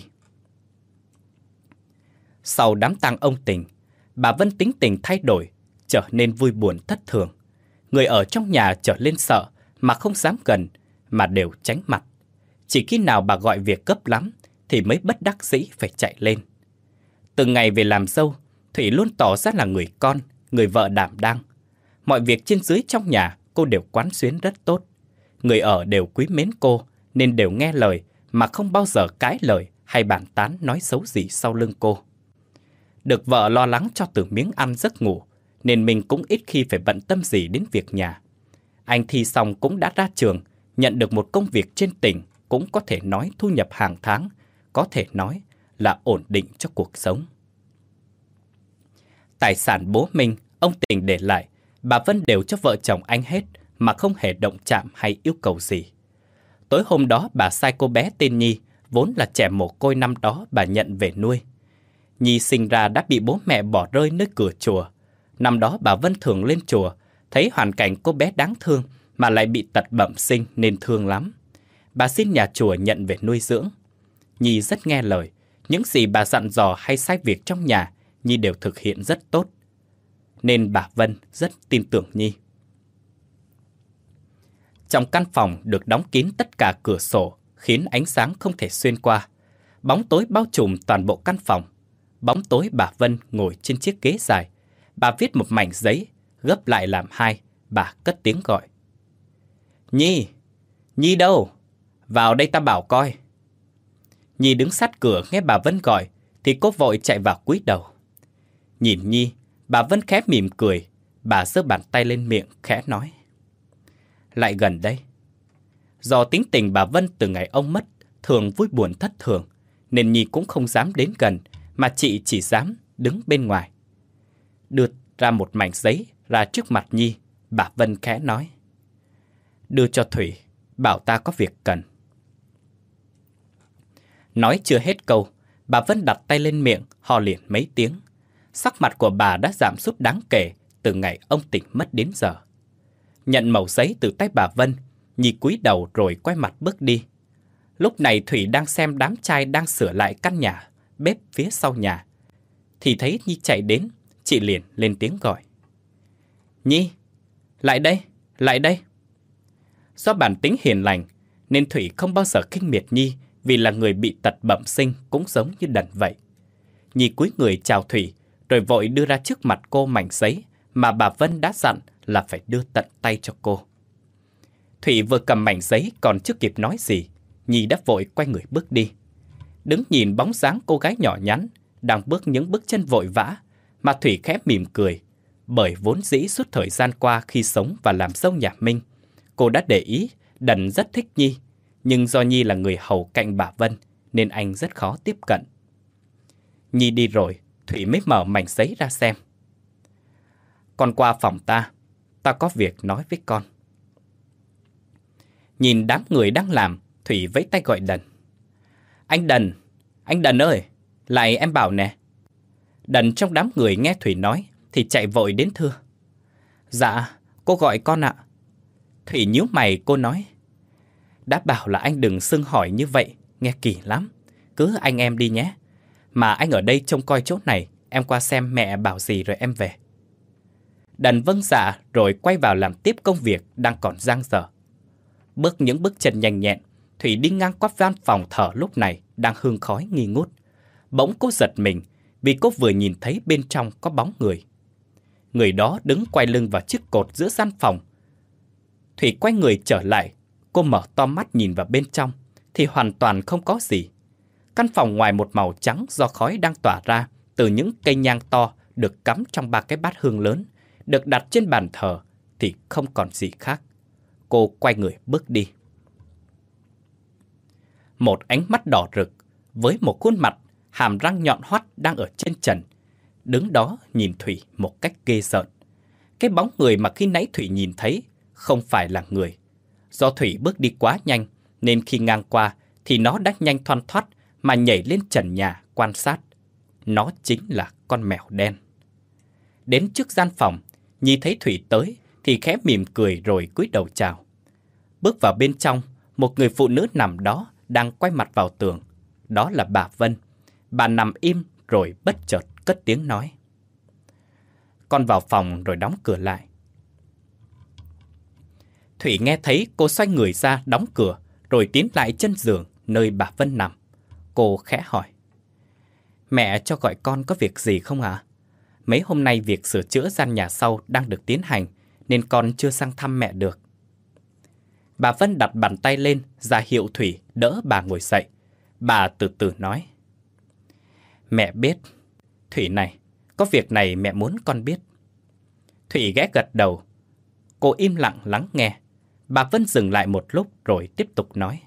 Sau đám tang ông Tình, bà Vân tính tình thay đổi, trở nên vui buồn thất thường. Người ở trong nhà trở lên sợ mà không dám gần, mà đều tránh mặt. Chỉ khi nào bà gọi việc gấp lắm thì mới bất đắc dĩ phải chạy lên. Từ ngày về làm dâu, Thủy luôn tỏ ra là người con, người vợ đảm đang. Mọi việc trên dưới trong nhà cô đều quán xuyến rất tốt. Người ở đều quý mến cô nên đều nghe lời mà không bao giờ cãi lời hay bàn tán nói xấu gì sau lưng cô. Được vợ lo lắng cho từng miếng ăn giấc ngủ nên mình cũng ít khi phải bận tâm gì đến việc nhà. Anh thi xong cũng đã ra trường, nhận được một công việc trên tỉnh, cũng có thể nói thu nhập hàng tháng, có thể nói là ổn định cho cuộc sống. Tài sản bố Minh, ông Tình để lại, bà Vân đều cho vợ chồng anh hết mà không hề động chạm hay yêu cầu gì. Tối hôm đó bà sai cô bé tên Nhi, vốn là trẻ mồ côi năm đó bà nhận về nuôi. Nhi sinh ra đã bị bố mẹ bỏ rơi nơi cửa chùa. Năm đó bà Vân thường lên chùa, thấy hoàn cảnh cô bé đáng thương mà lại bị tật bẩm sinh nên thương lắm. Bà xin nhà chùa nhận về nuôi dưỡng. Nhi rất nghe lời, những gì bà dặn dò hay sai việc trong nhà, Nhi đều thực hiện rất tốt. Nên bà Vân rất tin tưởng Nhi. Trong căn phòng được đóng kín tất cả cửa sổ, khiến ánh sáng không thể xuyên qua. Bóng tối bao trùm toàn bộ căn phòng. Bóng tối bà Vân ngồi trên chiếc ghế dài. Bà viết một mảnh giấy, gấp lại làm hai, bà cất tiếng gọi. Nhi! Nhi đâu? Vào đây ta bảo coi. Nhi đứng sát cửa nghe bà Vân gọi, thì cô vội chạy vào cúi đầu. Nhìn Nhi, bà Vân khẽ mỉm cười, bà giơ bàn tay lên miệng khẽ nói. Lại gần đây. Do tính tình bà Vân từ ngày ông mất, thường vui buồn thất thường, nên Nhi cũng không dám đến gần, mà chị chỉ dám đứng bên ngoài. Đưa ra một mảnh giấy ra trước mặt Nhi, bà Vân khẽ nói. Đưa cho Thủy, bảo ta có việc cần. Nói chưa hết câu, bà Vân đặt tay lên miệng, ho liền mấy tiếng. Sắc mặt của bà đã giảm sút đáng kể từ ngày ông Tình mất đến giờ. Nhận mẩu giấy từ tay bà Vân, Nhi cúi đầu rồi quay mặt bước đi. Lúc này Thủy đang xem đám trai đang sửa lại căn nhà, bếp phía sau nhà. Thì thấy Nhi chạy đến, chị liền lên tiếng gọi. Nhi, lại đây, lại đây. Do bản tính hiền lành, nên Thủy không bao giờ khinh miệt Nhi vì là người bị tật bẩm sinh cũng giống như Đần vậy. Nhi cúi người chào Thủy, rồi vội đưa ra trước mặt cô mảnh giấy mà bà Vân đã dặn là phải đưa tận tay cho cô. Thủy vừa cầm mảnh giấy còn chưa kịp nói gì, Nhi đã vội quay người bước đi. Đứng nhìn bóng dáng cô gái nhỏ nhắn đang bước những bước chân vội vã, mà Thủy khẽ mỉm cười, bởi vốn dĩ suốt thời gian qua khi sống và làm dâu nhà Minh, cô đã để ý Đần rất thích Nhi, nhưng do Nhi là người hầu cạnh bà Vân nên anh rất khó tiếp cận. Nhi đi rồi, Thủy mới mở mảnh giấy ra xem. Con qua phòng ta, ta có việc nói với con. Nhìn đám người đang làm, Thủy vẫy tay gọi Đần. Anh Đần, anh Đần ơi, lại em bảo nè. Đần trong đám người nghe Thủy nói thì chạy vội đến thưa. Dạ, cô gọi con ạ. Thủy nhíu mày, cô nói. Đã bảo là anh đừng xưng hỏi như vậy, nghe kỳ lắm. Cứ anh em đi nhé. Mà anh ở đây trông coi chỗ này, em qua xem mẹ bảo gì rồi em về. Đần vâng dạ rồi quay vào làm tiếp công việc đang còn dang dở. Bước những bước chân nhanh nhẹn, Thủy đi ngang qua văn phòng thờ lúc này đang hương khói nghi ngút. Bỗng cô giật mình vì cô vừa nhìn thấy bên trong có bóng người. Người đó đứng quay lưng vào chiếc cột giữa gian phòng. Thủy quay người trở lại, cô mở to mắt nhìn vào bên trong thì hoàn toàn không có gì. Căn phòng ngoài một màu trắng do khói đang tỏa ra từ những cây nhang to được cắm trong ba cái bát hương lớn, được đặt trên bàn thờ thì không còn gì khác. Cô quay người bước đi. Một ánh mắt đỏ rực với một khuôn mặt hàm răng nhọn hoắt đang ở trên trần, đứng đó nhìn Thủy một cách ghê rợn. Cái bóng người mà khi nãy Thủy nhìn thấy không phải là người. Do Thủy bước đi quá nhanh nên khi ngang qua thì nó đã nhanh thoăn thoắt mà nhảy lên trần nhà quan sát. Nó chính là con mèo đen. Đến trước gian phòng, Nhi thấy Thủy tới thì khẽ mỉm cười rồi cúi đầu chào. Bước vào bên trong, một người phụ nữ nằm đó đang quay mặt vào tường. Đó là bà Vân. Bà nằm im rồi bất chợt cất tiếng nói: "Con vào phòng rồi đóng cửa lại." Thủy nghe thấy cô xoay người ra đóng cửa rồi tiến lại chân giường nơi bà Vân nằm. Cô khẽ hỏi: "Mẹ cho gọi con có việc gì không ạ? Mấy hôm nay việc sửa chữa gian nhà sau đang được tiến hành nên con chưa sang thăm mẹ được." Bà Vân đặt bàn tay lên ra hiệu Thủy đỡ bà ngồi dậy. Bà từ từ nói: "Mẹ biết. Thủy này, có việc này mẹ muốn con biết." Thủy ghé gật đầu. Cô im lặng lắng nghe. Bà Vân dừng lại một lúc rồi tiếp tục nói: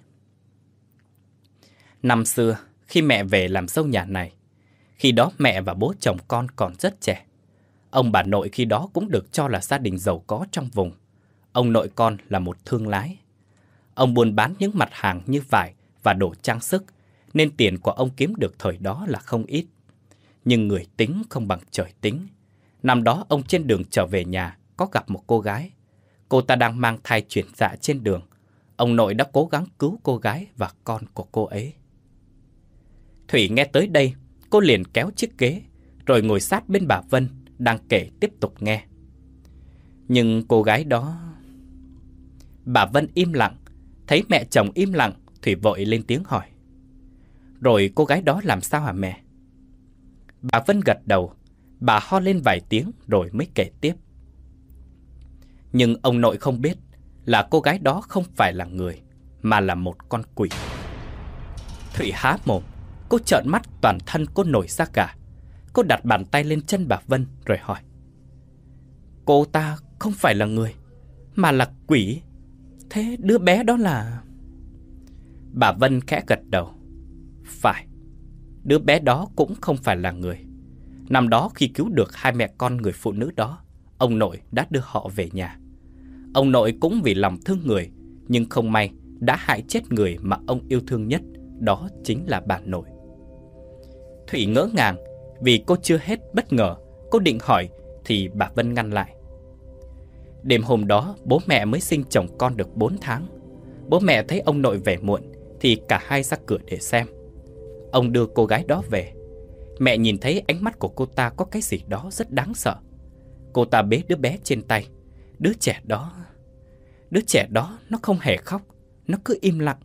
"Năm xưa, khi mẹ về làm dâu nhà này, khi đó mẹ và bố chồng con còn rất trẻ. Ông bà nội khi đó cũng được cho là gia đình giàu có trong vùng. Ông nội con là một thương lái. Ông buôn bán những mặt hàng như vải và đồ trang sức, nên tiền của ông kiếm được thời đó là không ít. Nhưng người tính không bằng trời tính. Năm đó ông trên đường trở về nhà có gặp một cô gái. Cô ta đang mang thai chuyển dạ trên đường. Ông nội đã cố gắng cứu cô gái và con của cô ấy." Thủy nghe tới đây, cô liền kéo chiếc ghế rồi ngồi sát bên bà Vân đang kể tiếp tục nghe. "Nhưng cô gái đó..." Bà Vân im lặng. Thấy mẹ chồng im lặng, Thủy vội lên tiếng hỏi: "Rồi cô gái đó làm sao hả mẹ?" Bà Vân gật đầu. Bà ho lên vài tiếng rồi mới kể tiếp: "Nhưng ông nội không biết là cô gái đó không phải là người, mà là một con quỷ." Thủy há mồm. Cô trợn mắt, toàn thân cô nổi da gà. Cô đặt bàn tay lên chân bà Vân rồi hỏi: "Cô ta không phải là người, mà là quỷ. Thế đứa bé đó là..." Bà Vân khẽ gật đầu. "Phải, đứa bé đó cũng không phải là người. Năm đó khi cứu được hai mẹ con người phụ nữ đó, ông nội đã đưa họ về nhà. Ông nội cũng vì lòng thương người, nhưng không may đã hại chết người mà ông yêu thương nhất, đó chính là bà nội." Thủy ngỡ ngàng vì cô chưa hết bất ngờ. Cô định hỏi thì bà Vân ngăn lại: "Đêm hôm đó bố mẹ mới sinh chồng con được bốn tháng. Bố mẹ thấy ông nội về muộn thì cả hai ra cửa để xem. Ông đưa cô gái đó về. Mẹ nhìn thấy ánh mắt của cô ta có cái gì đó rất đáng sợ. Cô ta bế đứa bé trên tay. Đứa trẻ đó... Đứa trẻ đó nó không hề khóc, nó cứ im lặng."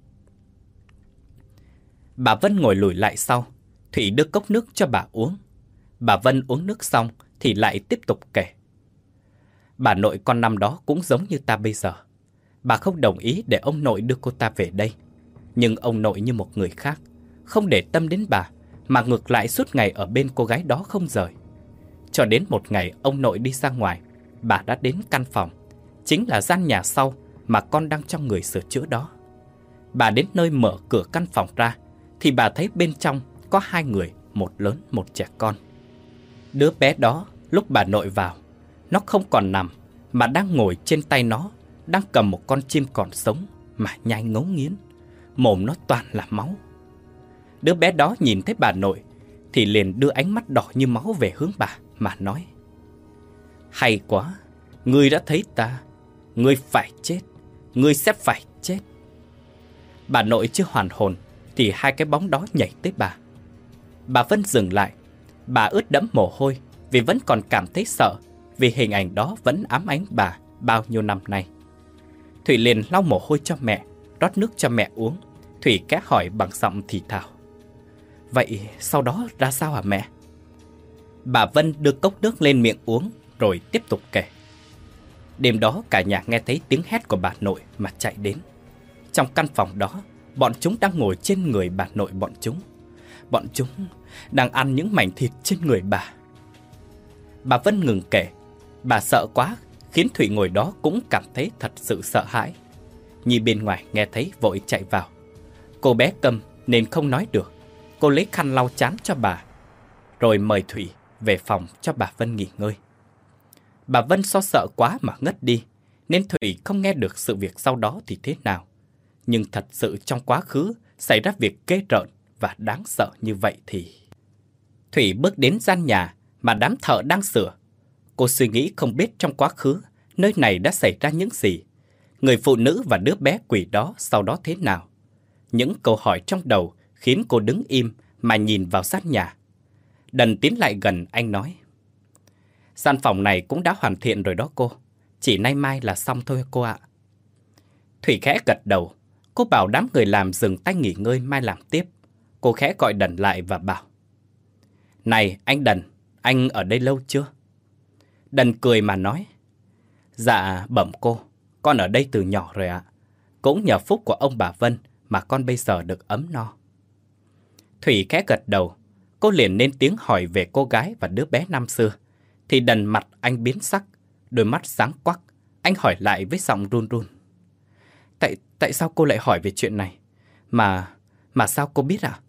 Bà Vân ngồi lùi lại sau. Thủy đưa cốc nước cho bà uống. Bà Vân uống nước xong thì lại tiếp tục kể: "Bà nội con năm đó cũng giống như ta bây giờ. Bà không đồng ý để ông nội đưa cô ta về đây. Nhưng ông nội như một người khác, không để tâm đến bà, mà ngược lại suốt ngày ở bên cô gái đó không rời. Cho đến một ngày ông nội đi ra ngoài, bà đã đến căn phòng, chính là gian nhà sau mà con đang cho người sửa chữa đó. Bà đến nơi mở cửa căn phòng ra thì bà thấy bên trong có hai người, một lớn một trẻ con. Đứa bé đó lúc bà nội vào, nó không còn nằm mà đang ngồi trên tay nó, đang cầm một con chim còn sống mà nhai ngấu nghiến. Mồm nó toàn là máu. Đứa bé đó nhìn thấy bà nội thì liền đưa ánh mắt đỏ như máu về hướng bà mà nói: "Hay quá, ngươi đã thấy ta. Ngươi phải chết, ngươi sẽ phải chết." Bà nội chưa hoàn hồn thì hai cái bóng đó nhảy tới bà. Bà Vân dừng lại. Bà ướt đẫm mồ hôi vì vẫn còn cảm thấy sợ, vì hình ảnh đó vẫn ám ảnh bà bao nhiêu năm nay. Thủy liền lau mồ hôi cho mẹ, rót nước cho mẹ uống. Thủy khẽ hỏi bằng giọng thì thào: "Vậy sau đó ra sao hả mẹ?" Bà Vân đưa cốc nước lên miệng uống rồi tiếp tục kể: "Đêm đó cả nhà nghe thấy tiếng hét của bà nội mà chạy đến. Trong căn phòng đó, bọn chúng đang ngồi trên người bà nội bọn chúng. Bọn chúng đang ăn những mảnh thịt trên người bà." Bà Vân ngừng kể. Bà sợ quá, khiến Thủy ngồi đó cũng cảm thấy thật sự sợ hãi. Nhi bên ngoài nghe thấy vội chạy vào. Cô bé câm nên không nói được. Cô lấy khăn lau trán cho bà, rồi mời Thủy về phòng cho bà Vân nghỉ ngơi. Bà Vân so sợ quá mà ngất đi, nên Thủy không nghe được sự việc sau đó thì thế nào. Nhưng thật sự trong quá khứ xảy ra việc ghê rợn và đáng sợ như vậy thì... Thủy bước đến gian nhà mà đám thợ đang sửa. Cô suy nghĩ không biết trong quá khứ nơi này đã xảy ra những gì. Người phụ nữ và đứa bé quỷ đó sau đó thế nào? Những câu hỏi trong đầu khiến cô đứng im mà nhìn vào sát nhà. Đần tiến lại gần, anh nói: Gian phòng này cũng đã hoàn thiện rồi đó cô. Chỉ nay mai là xong thôi cô ạ. Thủy khẽ gật đầu. Cô bảo đám người làm dừng tay nghỉ ngơi, mai làm tiếp. Cô khẽ gọi Đần lại và bảo: Này anh Đần, anh ở đây lâu chưa? Đần cười mà nói: Dạ bẩm cô, con ở đây từ nhỏ rồi ạ. Cũng nhờ phúc của ông bà Vân mà con bây giờ được ấm no. Thủy khẽ gật đầu. Cô liền lên tiếng hỏi về cô gái và đứa bé năm xưa. Thì Đần mặt anh biến sắc, đôi mắt sáng quắc. Anh hỏi lại với giọng run run: Tại, tại sao cô lại hỏi về chuyện này? Mà, mà sao cô biết à?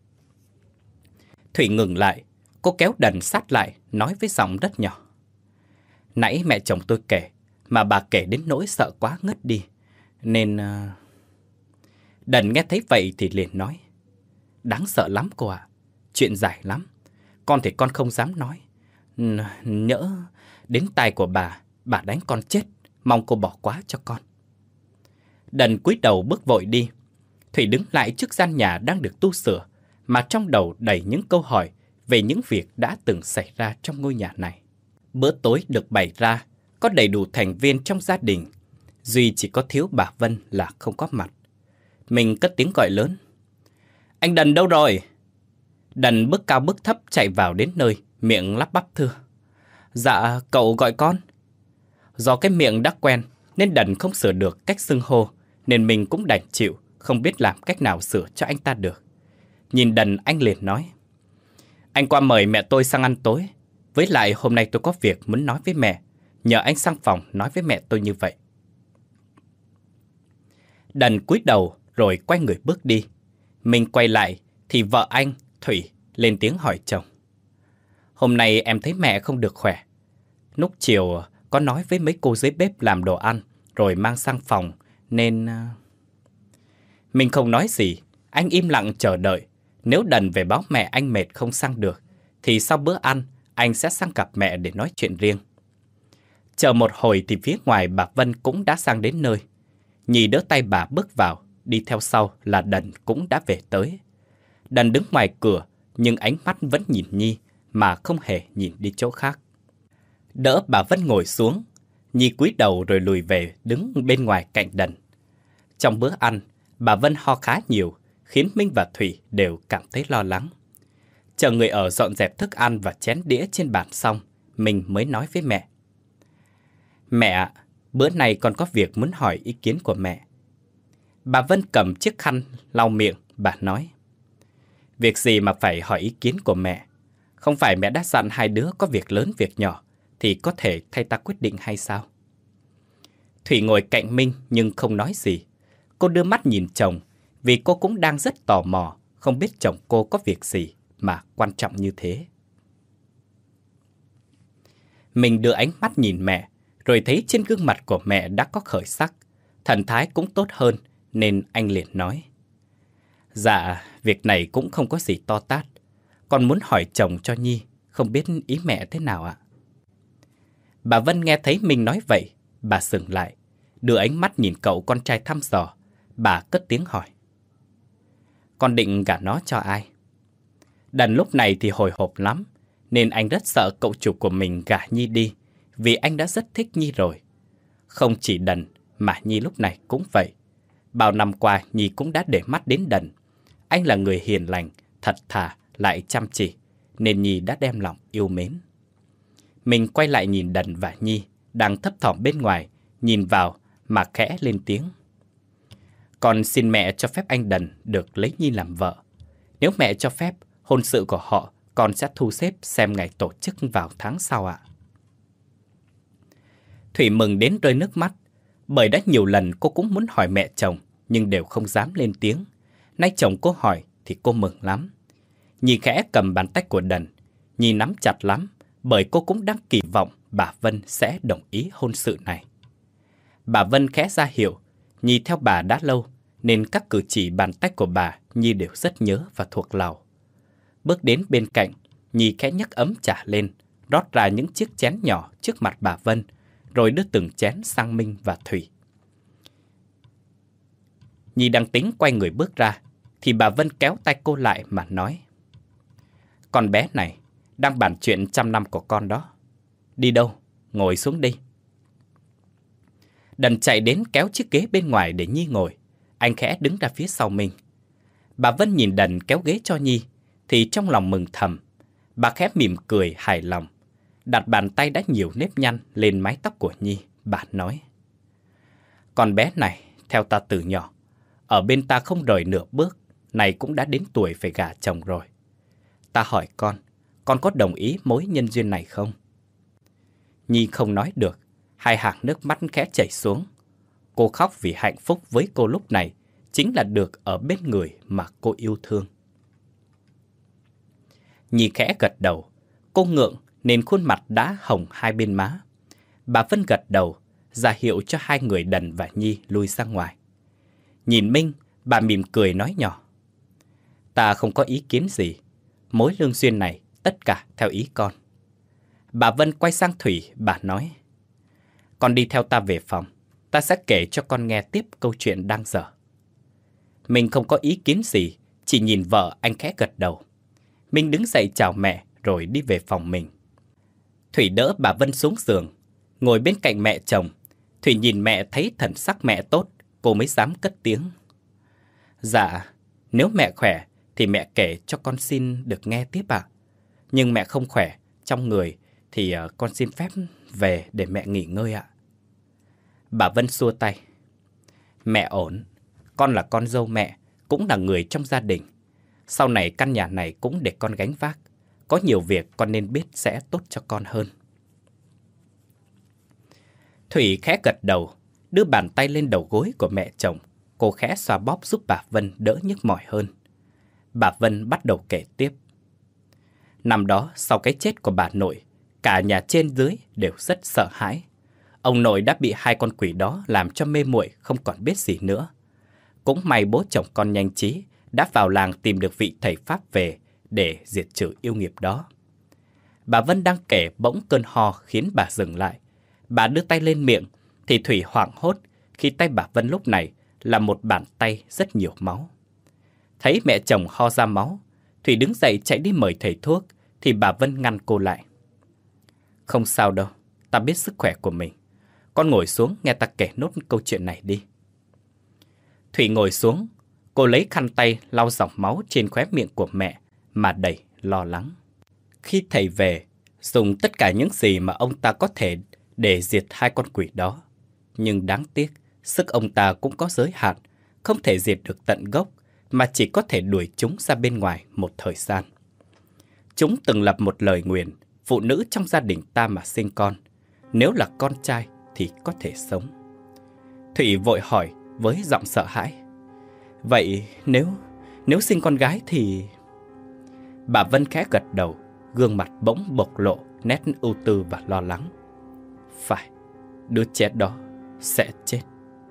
Thủy ngừng lại. Cô kéo Đần sát lại, nói với giọng rất nhỏ: Nãy mẹ chồng tôi kể, mà bà kể đến nỗi sợ quá ngất đi. Nên... Uh... Đần nghe thấy vậy thì liền nói: Đáng sợ lắm cô ạ. Chuyện dài lắm. Con thì con không dám nói. N- nhỡ đến tai của bà, bà đánh con chết. Mong cô bỏ qua cho con. Đần cúi đầu bước vội đi. Thủy đứng lại trước gian nhà đang được tu sửa, mà trong đầu đầy những câu hỏi về những việc đã từng xảy ra trong ngôi nhà này. Bữa tối được bày ra, có đầy đủ thành viên trong gia đình. Duy chỉ có thiếu bà Vân là không có mặt. Mình cất tiếng gọi lớn: Anh Đần đâu rồi? Đần bước cao bước thấp chạy vào đến nơi, miệng lắp bắp thưa: Dạ, cậu gọi con. Do cái miệng đã quen nên Đần không sửa được cách xưng hô, nên mình cũng đành chịu, không biết làm cách nào sửa cho anh ta được. Nhìn Đần, anh liền nói: Anh qua mời mẹ tôi sang ăn tối. Với lại hôm nay tôi có việc muốn nói với mẹ. Nhờ anh sang phòng nói với mẹ tôi như vậy. Đần cúi đầu rồi quay người bước đi. Mình quay lại thì vợ anh, Thủy, lên tiếng hỏi chồng: Hôm nay em thấy mẹ không được khỏe. Lúc chiều có nói với mấy cô dưới bếp làm đồ ăn rồi mang sang phòng nên... Mình không nói gì. Anh im lặng chờ đợi. Nếu Đần về báo mẹ anh mệt không sang được thì sau bữa ăn anh sẽ sang gặp mẹ để nói chuyện riêng. Chờ một hồi thì phía ngoài bà Vân cũng đã sang đến nơi. Nhi đỡ tay bà bước vào, đi theo sau là Đần cũng đã về tới. Đần đứng ngoài cửa nhưng ánh mắt vẫn nhìn Nhi mà không hề nhìn đi chỗ khác. Đỡ bà Vân ngồi xuống, Nhi cúi đầu rồi lùi về đứng bên ngoài cạnh Đần. Trong bữa ăn, bà Vân ho khá nhiều, khiến Minh và Thủy đều cảm thấy lo lắng. Chờ người ở dọn dẹp thức ăn và chén đĩa trên bàn xong, mình mới nói với mẹ: Mẹ ạ, bữa nay con có việc muốn hỏi ý kiến của mẹ. Bà Vân cầm chiếc khăn lau miệng, bà nói: Việc gì mà phải hỏi ý kiến của mẹ? Không phải mẹ đã dặn hai đứa có việc lớn việc nhỏ thì có thể thay ta quyết định hay sao? Thủy ngồi cạnh Minh nhưng không nói gì. Cô đưa mắt nhìn chồng, vì cô cũng đang rất tò mò, không biết chồng cô có việc gì mà quan trọng như thế. Mình đưa ánh mắt nhìn mẹ, rồi thấy trên gương mặt của mẹ đã có khởi sắc, thần thái cũng tốt hơn, nên anh liền nói: Dạ, việc này cũng không có gì to tát. Con muốn hỏi chồng cho Nhi, không biết ý mẹ thế nào ạ? Bà Vân nghe thấy mình nói vậy, bà dừng lại, đưa ánh mắt nhìn cậu con trai thăm dò. Bà cất tiếng hỏi: Con định gả nó cho ai? Đần lúc này thì hồi hộp lắm, nên anh rất sợ cậu chủ của mình gả Nhi đi, vì anh đã rất thích Nhi rồi. Không chỉ Đần, mà Nhi lúc này cũng vậy. Bao năm qua Nhi cũng đã để mắt đến Đần. Anh là người hiền lành, thật thà, lại chăm chỉ, nên Nhi đã đem lòng yêu mến. Mình quay lại nhìn Đần và Nhi đang thấp thỏm bên ngoài, nhìn vào mà khẽ lên tiếng: Con xin mẹ cho phép anh Đần được lấy Nhi làm vợ. Nếu mẹ cho phép, hôn sự của họ con sẽ thu xếp xem ngày tổ chức vào tháng sau ạ. Thủy mừng đến rơi nước mắt, bởi đã nhiều lần cô cũng muốn hỏi mẹ chồng, nhưng đều không dám lên tiếng. Nay chồng cô hỏi thì cô mừng lắm. Nhi khẽ cầm bàn tay của Đần. Nhi nắm chặt lắm, bởi cô cũng đang kỳ vọng bà Vân sẽ đồng ý hôn sự này. Bà Vân khẽ ra hiệu. Nhi theo bà đã lâu, nên các cử chỉ bàn tay của bà Nhi đều rất nhớ và thuộc lòng. Bước đến bên cạnh, Nhi khẽ nhấc ấm trà lên, rót ra những chiếc chén nhỏ trước mặt bà Vân, rồi đưa từng chén sang Minh và Thủy. Nhi đang tính quay người bước ra, thì bà Vân kéo tay cô lại mà nói: "Con bé này đang bàn chuyện trăm năm của con đó. Đi đâu? Ngồi xuống đi." Đần chạy đến kéo chiếc ghế bên ngoài để Nhi ngồi. Anh khẽ đứng ra phía sau mình. Bà Vân nhìn Đần kéo ghế cho Nhi thì trong lòng mừng thầm. Bà khẽ mỉm cười hài lòng, đặt bàn tay đã nhiều nếp nhăn lên mái tóc của Nhi. Bà nói: "Con bé này theo ta từ nhỏ, ở bên ta không rời nửa bước, này cũng đã đến tuổi phải gả chồng rồi. Ta hỏi con, con có đồng ý mối nhân duyên này không?" Nhi không nói được, hai hàng nước mắt khẽ chảy xuống. Cô khóc vì hạnh phúc với cô lúc này chính là được ở bên người mà cô yêu thương. Nhi khẽ gật đầu. Cô ngượng nên khuôn mặt đã hồng hai bên má. Bà Vân gật đầu, ra hiệu cho hai người Đần và Nhi lui ra ngoài. Nhìn Minh, bà mỉm cười nói nhỏ: "Ta không có ý kiến gì. Mối lương duyên này tất cả theo ý con." Bà Vân quay sang Thủy, bà nói: "Con đi theo ta về phòng. Ta sẽ kể cho con nghe tiếp câu chuyện đang dở." Mình không có ý kiến gì, chỉ nhìn vợ anh khẽ gật đầu. Mình đứng dậy chào mẹ rồi đi về phòng mình. Thủy đỡ bà Vân xuống giường, ngồi bên cạnh mẹ chồng. Thủy nhìn mẹ thấy thần sắc mẹ tốt, cô mới dám cất tiếng: "Dạ, nếu mẹ khỏe thì mẹ kể cho con xin được nghe tiếp ạ. Nhưng mẹ không khỏe trong người thì con xin phép về để mẹ nghỉ ngơi ạ." Bà Vân xua tay: "Mẹ ổn, con là con dâu mẹ, cũng là người trong gia đình. Sau này căn nhà này cũng để con gánh vác. Có nhiều việc con nên biết sẽ tốt cho con hơn." Thủy khẽ gật đầu, đưa bàn tay lên đầu gối của mẹ chồng. Cô khẽ xoa bóp giúp bà Vân đỡ nhức mỏi hơn. Bà Vân bắt đầu kể tiếp. Năm đó, sau cái chết của bà nội, cả nhà trên dưới đều rất sợ hãi. Ông nội đã bị hai con quỷ đó làm cho mê muội, không còn biết gì nữa. Cũng may bố chồng con nhanh trí đã vào làng tìm được vị thầy Pháp về để diệt trừ yêu nghiệp đó. Bà Vân đang kể bỗng cơn ho khiến bà dừng lại. Bà đưa tay lên miệng thì Thủy hoảng hốt khi tay bà Vân lúc này là một bàn tay rất nhiều máu. Thấy mẹ chồng ho ra máu, Thủy đứng dậy chạy đi mời thầy thuốc thì bà Vân ngăn cô lại: "Không sao đâu, ta biết sức khỏe của mình. Con ngồi xuống nghe ta kể nốt câu chuyện này đi." Thủy ngồi xuống, cô lấy khăn tay lau dòng máu trên khóe miệng của mẹ mà đầy lo lắng. Khi thầy về, dùng tất cả những gì mà ông ta có thể để diệt hai con quỷ đó. Nhưng đáng tiếc, sức ông ta cũng có giới hạn, không thể diệt được tận gốc, mà chỉ có thể đuổi chúng ra bên ngoài một thời gian. Chúng từng lập một lời nguyền, phụ nữ trong gia đình ta mà sinh con, nếu là con trai thì có thể sống. Thủy vội hỏi với giọng sợ hãi: "Vậy nếu, nếu sinh con gái thì..." Bà Vân khẽ gật đầu, gương mặt bỗng bộc lộ nét ưu tư và lo lắng: "Phải, đứa trẻ đó sẽ chết."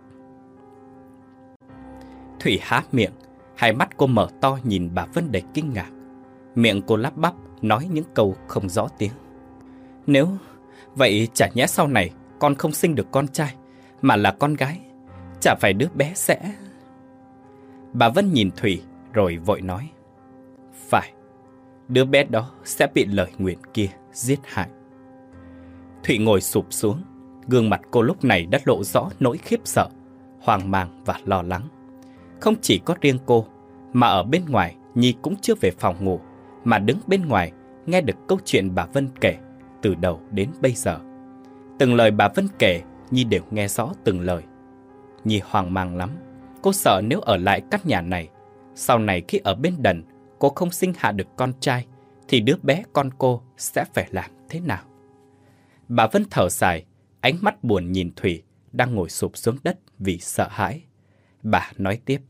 Thủy há miệng, hai mắt cô mở to nhìn bà Vân đầy kinh ngạc. Miệng cô lắp bắp nói những câu không rõ tiếng: "Nếu vậy chả nhẽ sau này con không sinh được con trai mà là con gái, chả phải đứa bé sẽ..." Bà Vân nhìn Thủy rồi vội nói: "Phải, đứa bé đó sẽ bị lời nguyền kia giết hại." Thủy ngồi sụp xuống, gương mặt cô lúc này đã lộ rõ nỗi khiếp sợ, hoang mang và lo lắng. Không chỉ có riêng cô, mà ở bên ngoài Nhi cũng chưa về phòng ngủ, mà đứng bên ngoài nghe được câu chuyện bà Vân kể từ đầu đến bây giờ. Từng lời bà Vân kể, Nhi đều nghe rõ từng lời. Nhi hoang mang lắm. Cô sợ nếu ở lại căn nhà này, sau này khi ở bên Đần, cô không sinh hạ được con trai, thì đứa bé con cô sẽ phải làm thế nào? Bà Vân thở dài, ánh mắt buồn nhìn Thủy đang ngồi sụp xuống đất vì sợ hãi. Bà nói tiếp: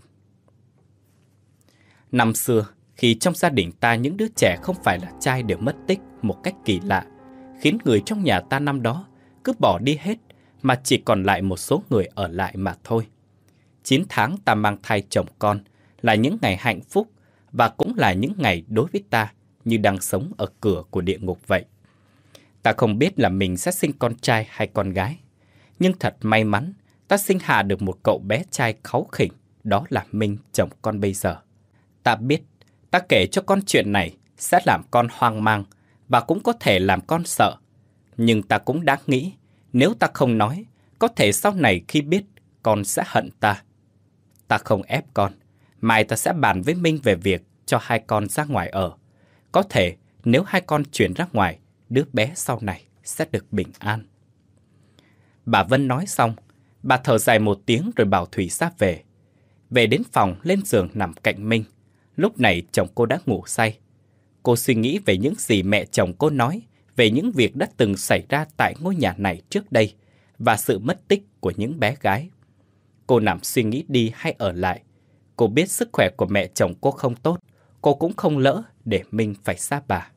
"Năm xưa, khi trong gia đình ta những đứa trẻ không phải là trai đều mất tích một cách kỳ lạ, khiến người trong nhà ta năm đó cứ bỏ đi hết, mà chỉ còn lại một số người ở lại mà thôi. Chín tháng ta mang thai chồng con là những ngày hạnh phúc, và cũng là những ngày đối với ta như đang sống ở cửa của địa ngục vậy. Ta không biết là mình sẽ sinh con trai hay con gái, nhưng thật may mắn ta sinh hạ được một cậu bé trai kháu khỉnh, đó là Minh, chồng con bây giờ. Ta biết ta kể cho con chuyện này sẽ làm con hoang mang và cũng có thể làm con sợ, nhưng ta cũng đã nghĩ nếu ta không nói, có thể sau này khi biết, con sẽ hận ta. Ta không ép con, mai ta sẽ bàn với Minh về việc cho hai con ra ngoài ở. Có thể nếu hai con chuyển ra ngoài, đứa bé sau này sẽ được bình an. Bà Vân nói xong, bà thở dài một tiếng rồi bảo Thủy ra về. Về đến phòng, lên giường nằm cạnh Minh. Lúc này chồng cô đã ngủ say. Cô suy nghĩ về những gì mẹ chồng cô nói, về những việc đã từng xảy ra tại ngôi nhà này trước đây, và sự mất tích của những bé gái. Cô nằm suy nghĩ đi hay ở lại. Cô biết sức khỏe của mẹ chồng cô không tốt, cô cũng không lỡ để Minh phải xa bà.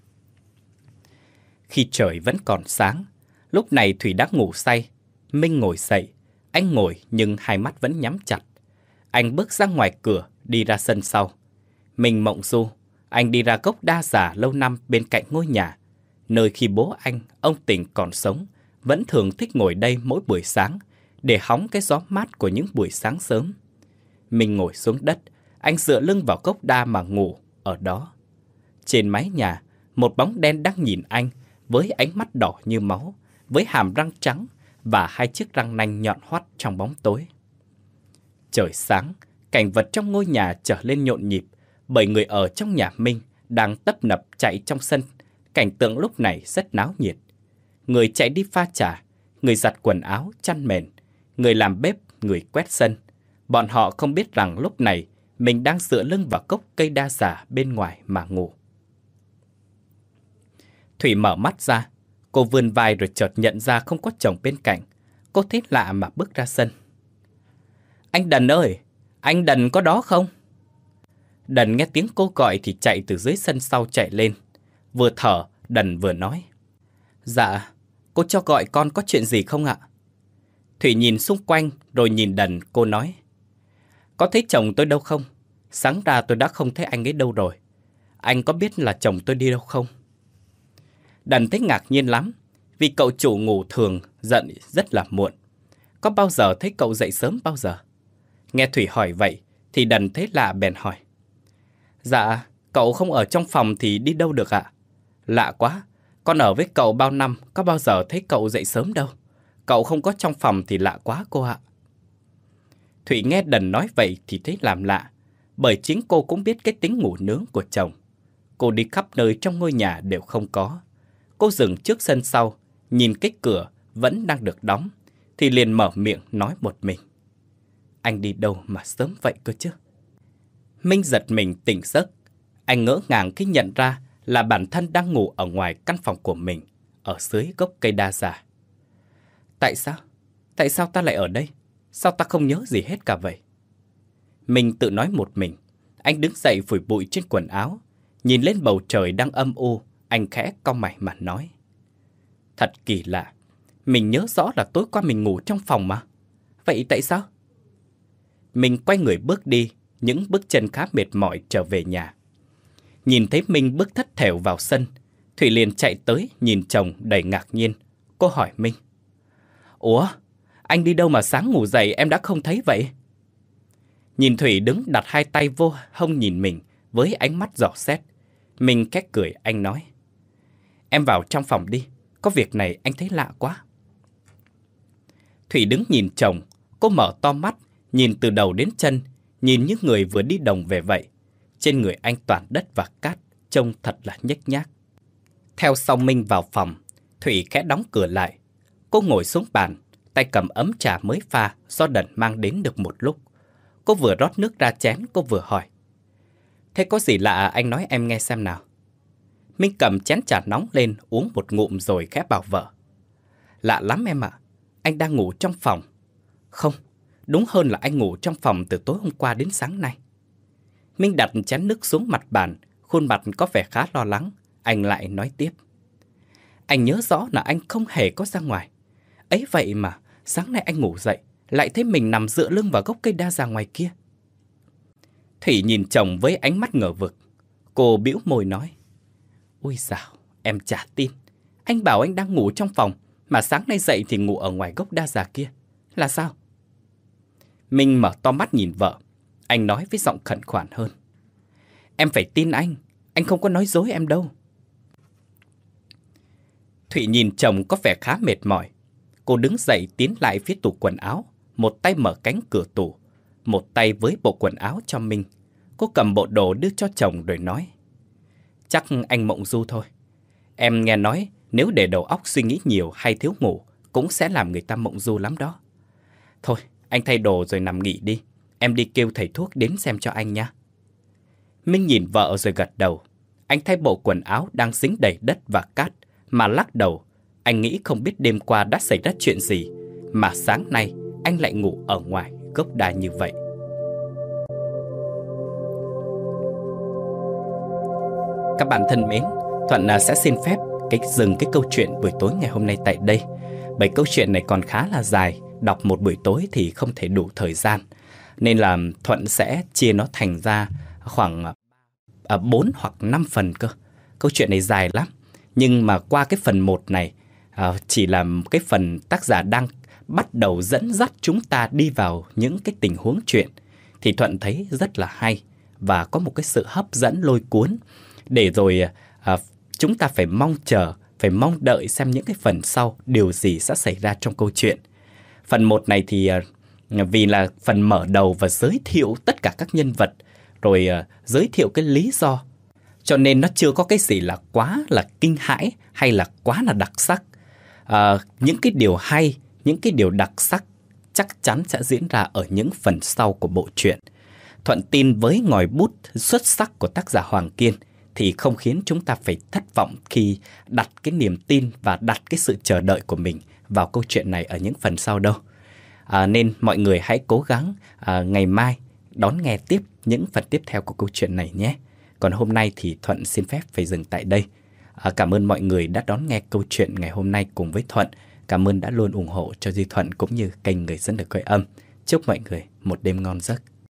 Khi trời vẫn còn sáng, lúc này Thủy đã ngủ say. Minh ngồi dậy, anh ngồi nhưng hai mắt vẫn nhắm chặt. Anh bước ra ngoài cửa, đi ra sân sau. Minh mộng du, anh đi ra gốc đa già lâu năm bên cạnh ngôi nhà, nơi khi bố anh, ông Tình còn sống, vẫn thường thích ngồi đây mỗi buổi sáng, để hóng cái gió mát của những buổi sáng sớm. Minh ngồi xuống đất, anh dựa lưng vào gốc đa mà ngủ ở đó. Trên mái nhà, một bóng đen đang nhìn anh với ánh mắt đỏ như máu, với hàm răng trắng và hai chiếc răng nanh nhọn hoắt trong bóng tối. Trời sáng, cảnh vật trong ngôi nhà trở lên nhộn nhịp, bởi người ở trong nhà Minh đang tấp nập chạy trong sân. Cảnh tượng lúc này rất náo nhiệt. Người chạy đi pha trà, người giặt quần áo, chăn mền, người làm bếp, người quét sân. Bọn họ không biết rằng lúc này mình đang dựa lưng vào gốc cây đa già bên ngoài mà ngủ. Thủy mở mắt ra, cô vươn vai rồi chợt nhận ra không có chồng bên cạnh. Cô thấy lạ mà bước ra sân. Anh Đần ơi, anh Đần có đó không? Đần nghe tiếng cô gọi thì chạy từ dưới sân sau chạy lên. Vừa thở, Đần vừa nói. Dạ, cô cho gọi con có chuyện gì không ạ? Thủy nhìn xung quanh rồi nhìn Đần, cô nói. Có thấy chồng tôi đâu không? Sáng ra tôi đã không thấy anh ấy đâu rồi. Anh có biết là chồng tôi đi đâu không? Đần thấy ngạc nhiên lắm, vì cậu chủ ngủ thường, giận rất là muộn. Có bao giờ thấy cậu dậy sớm bao giờ? Nghe Thủy hỏi vậy, thì Đần thấy lạ bèn hỏi. Dạ, cậu không ở trong phòng thì đi đâu được ạ? Lạ quá, con ở với cậu bao năm, có bao giờ thấy cậu dậy sớm đâu. Cậu không có trong phòng thì lạ quá cô ạ. Thủy nghe Đần nói vậy thì thấy làm lạ, bởi chính cô cũng biết cái tính ngủ nướng của chồng. Cô đi khắp nơi trong ngôi nhà đều không có. Cô dừng trước sân sau, nhìn cái cửa vẫn đang được đóng, thì liền mở miệng nói một mình. Anh đi đâu mà sớm vậy cơ chứ? Minh giật mình tỉnh giấc. Anh ngỡ ngàng khi nhận ra là bản thân đang ngủ ở ngoài căn phòng của mình, ở dưới gốc cây đa già. Tại sao? Tại sao ta lại ở đây? Sao ta không nhớ gì hết cả vậy? Minh tự nói một mình. Anh đứng dậy phủi bụi trên quần áo, nhìn lên bầu trời đang âm u. Anh khẽ cau mày mà nói. Thật kỳ lạ. Mình nhớ rõ là tối qua mình ngủ trong phòng mà. Vậy tại sao? Mình quay người bước đi, những bước chân khá mệt mỏi trở về nhà. Nhìn thấy Minh bước thất thểu vào sân, Thủy liền chạy tới nhìn chồng đầy ngạc nhiên. Cô hỏi Minh. Ủa, anh đi đâu mà sáng ngủ dậy em đã không thấy vậy? Nhìn Thủy đứng đặt hai tay vô hông nhìn mình với ánh mắt dò xét. Minh khẽ cười, anh nói. Em vào trong phòng đi, có việc này anh thấy lạ quá. Thủy đứng nhìn chồng, cô mở to mắt, nhìn từ đầu đến chân, nhìn như người vừa đi đồng về vậy. Trên người anh toàn đất và cát, trông thật là nhếch nhác. Theo sau Minh vào phòng, Thủy khẽ đóng cửa lại. Cô ngồi xuống bàn, tay cầm ấm trà mới pha do Đần mang đến được một lúc. Cô vừa rót nước ra chén, cô vừa hỏi. Thế có gì lạ anh nói em nghe xem nào. Minh cầm chén trà nóng lên uống một ngụm rồi khẽ bảo vợ. Lạ lắm em ạ, anh đang ngủ trong phòng. Không, đúng hơn là anh ngủ trong phòng từ tối hôm qua đến sáng nay. Minh đặt chén nước xuống mặt bàn, khuôn mặt có vẻ khá lo lắng. Anh lại nói tiếp. Anh nhớ rõ là anh không hề có ra ngoài. Ấy vậy mà, sáng nay anh ngủ dậy, lại thấy mình nằm dựa lưng vào gốc cây đa già ngoài kia. Thủy nhìn chồng với ánh mắt ngờ vực. Cô bĩu môi nói: Ôi dào, em chả tin. Anh bảo anh đang ngủ trong phòng, mà sáng nay dậy thì ngủ ở ngoài gốc đa già kia. Là sao? Minh mở to mắt nhìn vợ. Anh nói với giọng khẩn khoản hơn: Em phải tin anh, anh không có nói dối em đâu. Thụy nhìn chồng có vẻ khá mệt mỏi. Cô đứng dậy tiến lại phía tủ quần áo, một tay mở cánh cửa tủ, một tay với bộ quần áo cho Minh. Cô cầm bộ đồ đưa cho chồng rồi nói: Chắc anh mộng du thôi. Em nghe nói nếu để đầu óc suy nghĩ nhiều hay thiếu ngủ cũng sẽ làm người ta mộng du lắm đó. Thôi, anh thay đồ rồi nằm nghỉ đi. Em đi kêu thầy thuốc đến xem cho anh nha. Minh nhìn vợ rồi gật đầu. Anh thay bộ quần áo đang dính đầy đất và cát mà lắc đầu. Anh nghĩ không biết đêm qua đã xảy ra chuyện gì mà sáng nay anh lại ngủ ở ngoài gốc đa như vậy. Các bạn thân mến, Thuận sẽ xin phép cái dừng cái câu chuyện buổi tối ngày hôm nay tại đây. Bởi câu chuyện này còn khá là dài, đọc một buổi tối thì không thể đủ thời gian. Nên là Thuận sẽ chia nó thành ra khoảng bốn hoặc năm phần cơ. Câu chuyện này dài lắm. Nhưng mà qua cái phần một này à, chỉ là cái phần tác giả đang bắt đầu dẫn dắt chúng ta đi vào những cái tình huống chuyện, thì Thuận thấy rất là hay và có một cái sự hấp dẫn lôi cuốn. Để rồi à, chúng ta phải mong chờ, phải mong đợi xem những cái phần sau điều gì sẽ xảy ra trong câu chuyện. Phần một này thì à, vì là phần mở đầu và giới thiệu tất cả các nhân vật, rồi à, giới thiệu cái lý do, cho nên nó chưa có cái gì là quá là kinh hãi hay là quá là đặc sắc. À, những cái điều hay, những cái điều đặc sắc chắc chắn sẽ diễn ra ở những phần sau của bộ truyện. Thuận tin với ngòi bút xuất sắc của tác giả Hoàng Kiên thì không khiến chúng ta phải thất vọng khi đặt cái niềm tin và đặt cái sự chờ đợi của mình vào câu chuyện này ở những phần sau đâu. À, nên mọi người hãy cố gắng à, ngày mai đón nghe tiếp những phần tiếp theo của câu chuyện này nhé. Còn hôm nay thì Thuận xin phép phải dừng tại đây. À, cảm ơn mọi người đã đón nghe câu chuyện ngày hôm nay cùng với Thuận. Cảm ơn đã luôn ủng hộ cho Duy Thuận cũng như kênh Người Dẫn Lời Quay Âm. Chúc mọi người một đêm ngon giấc.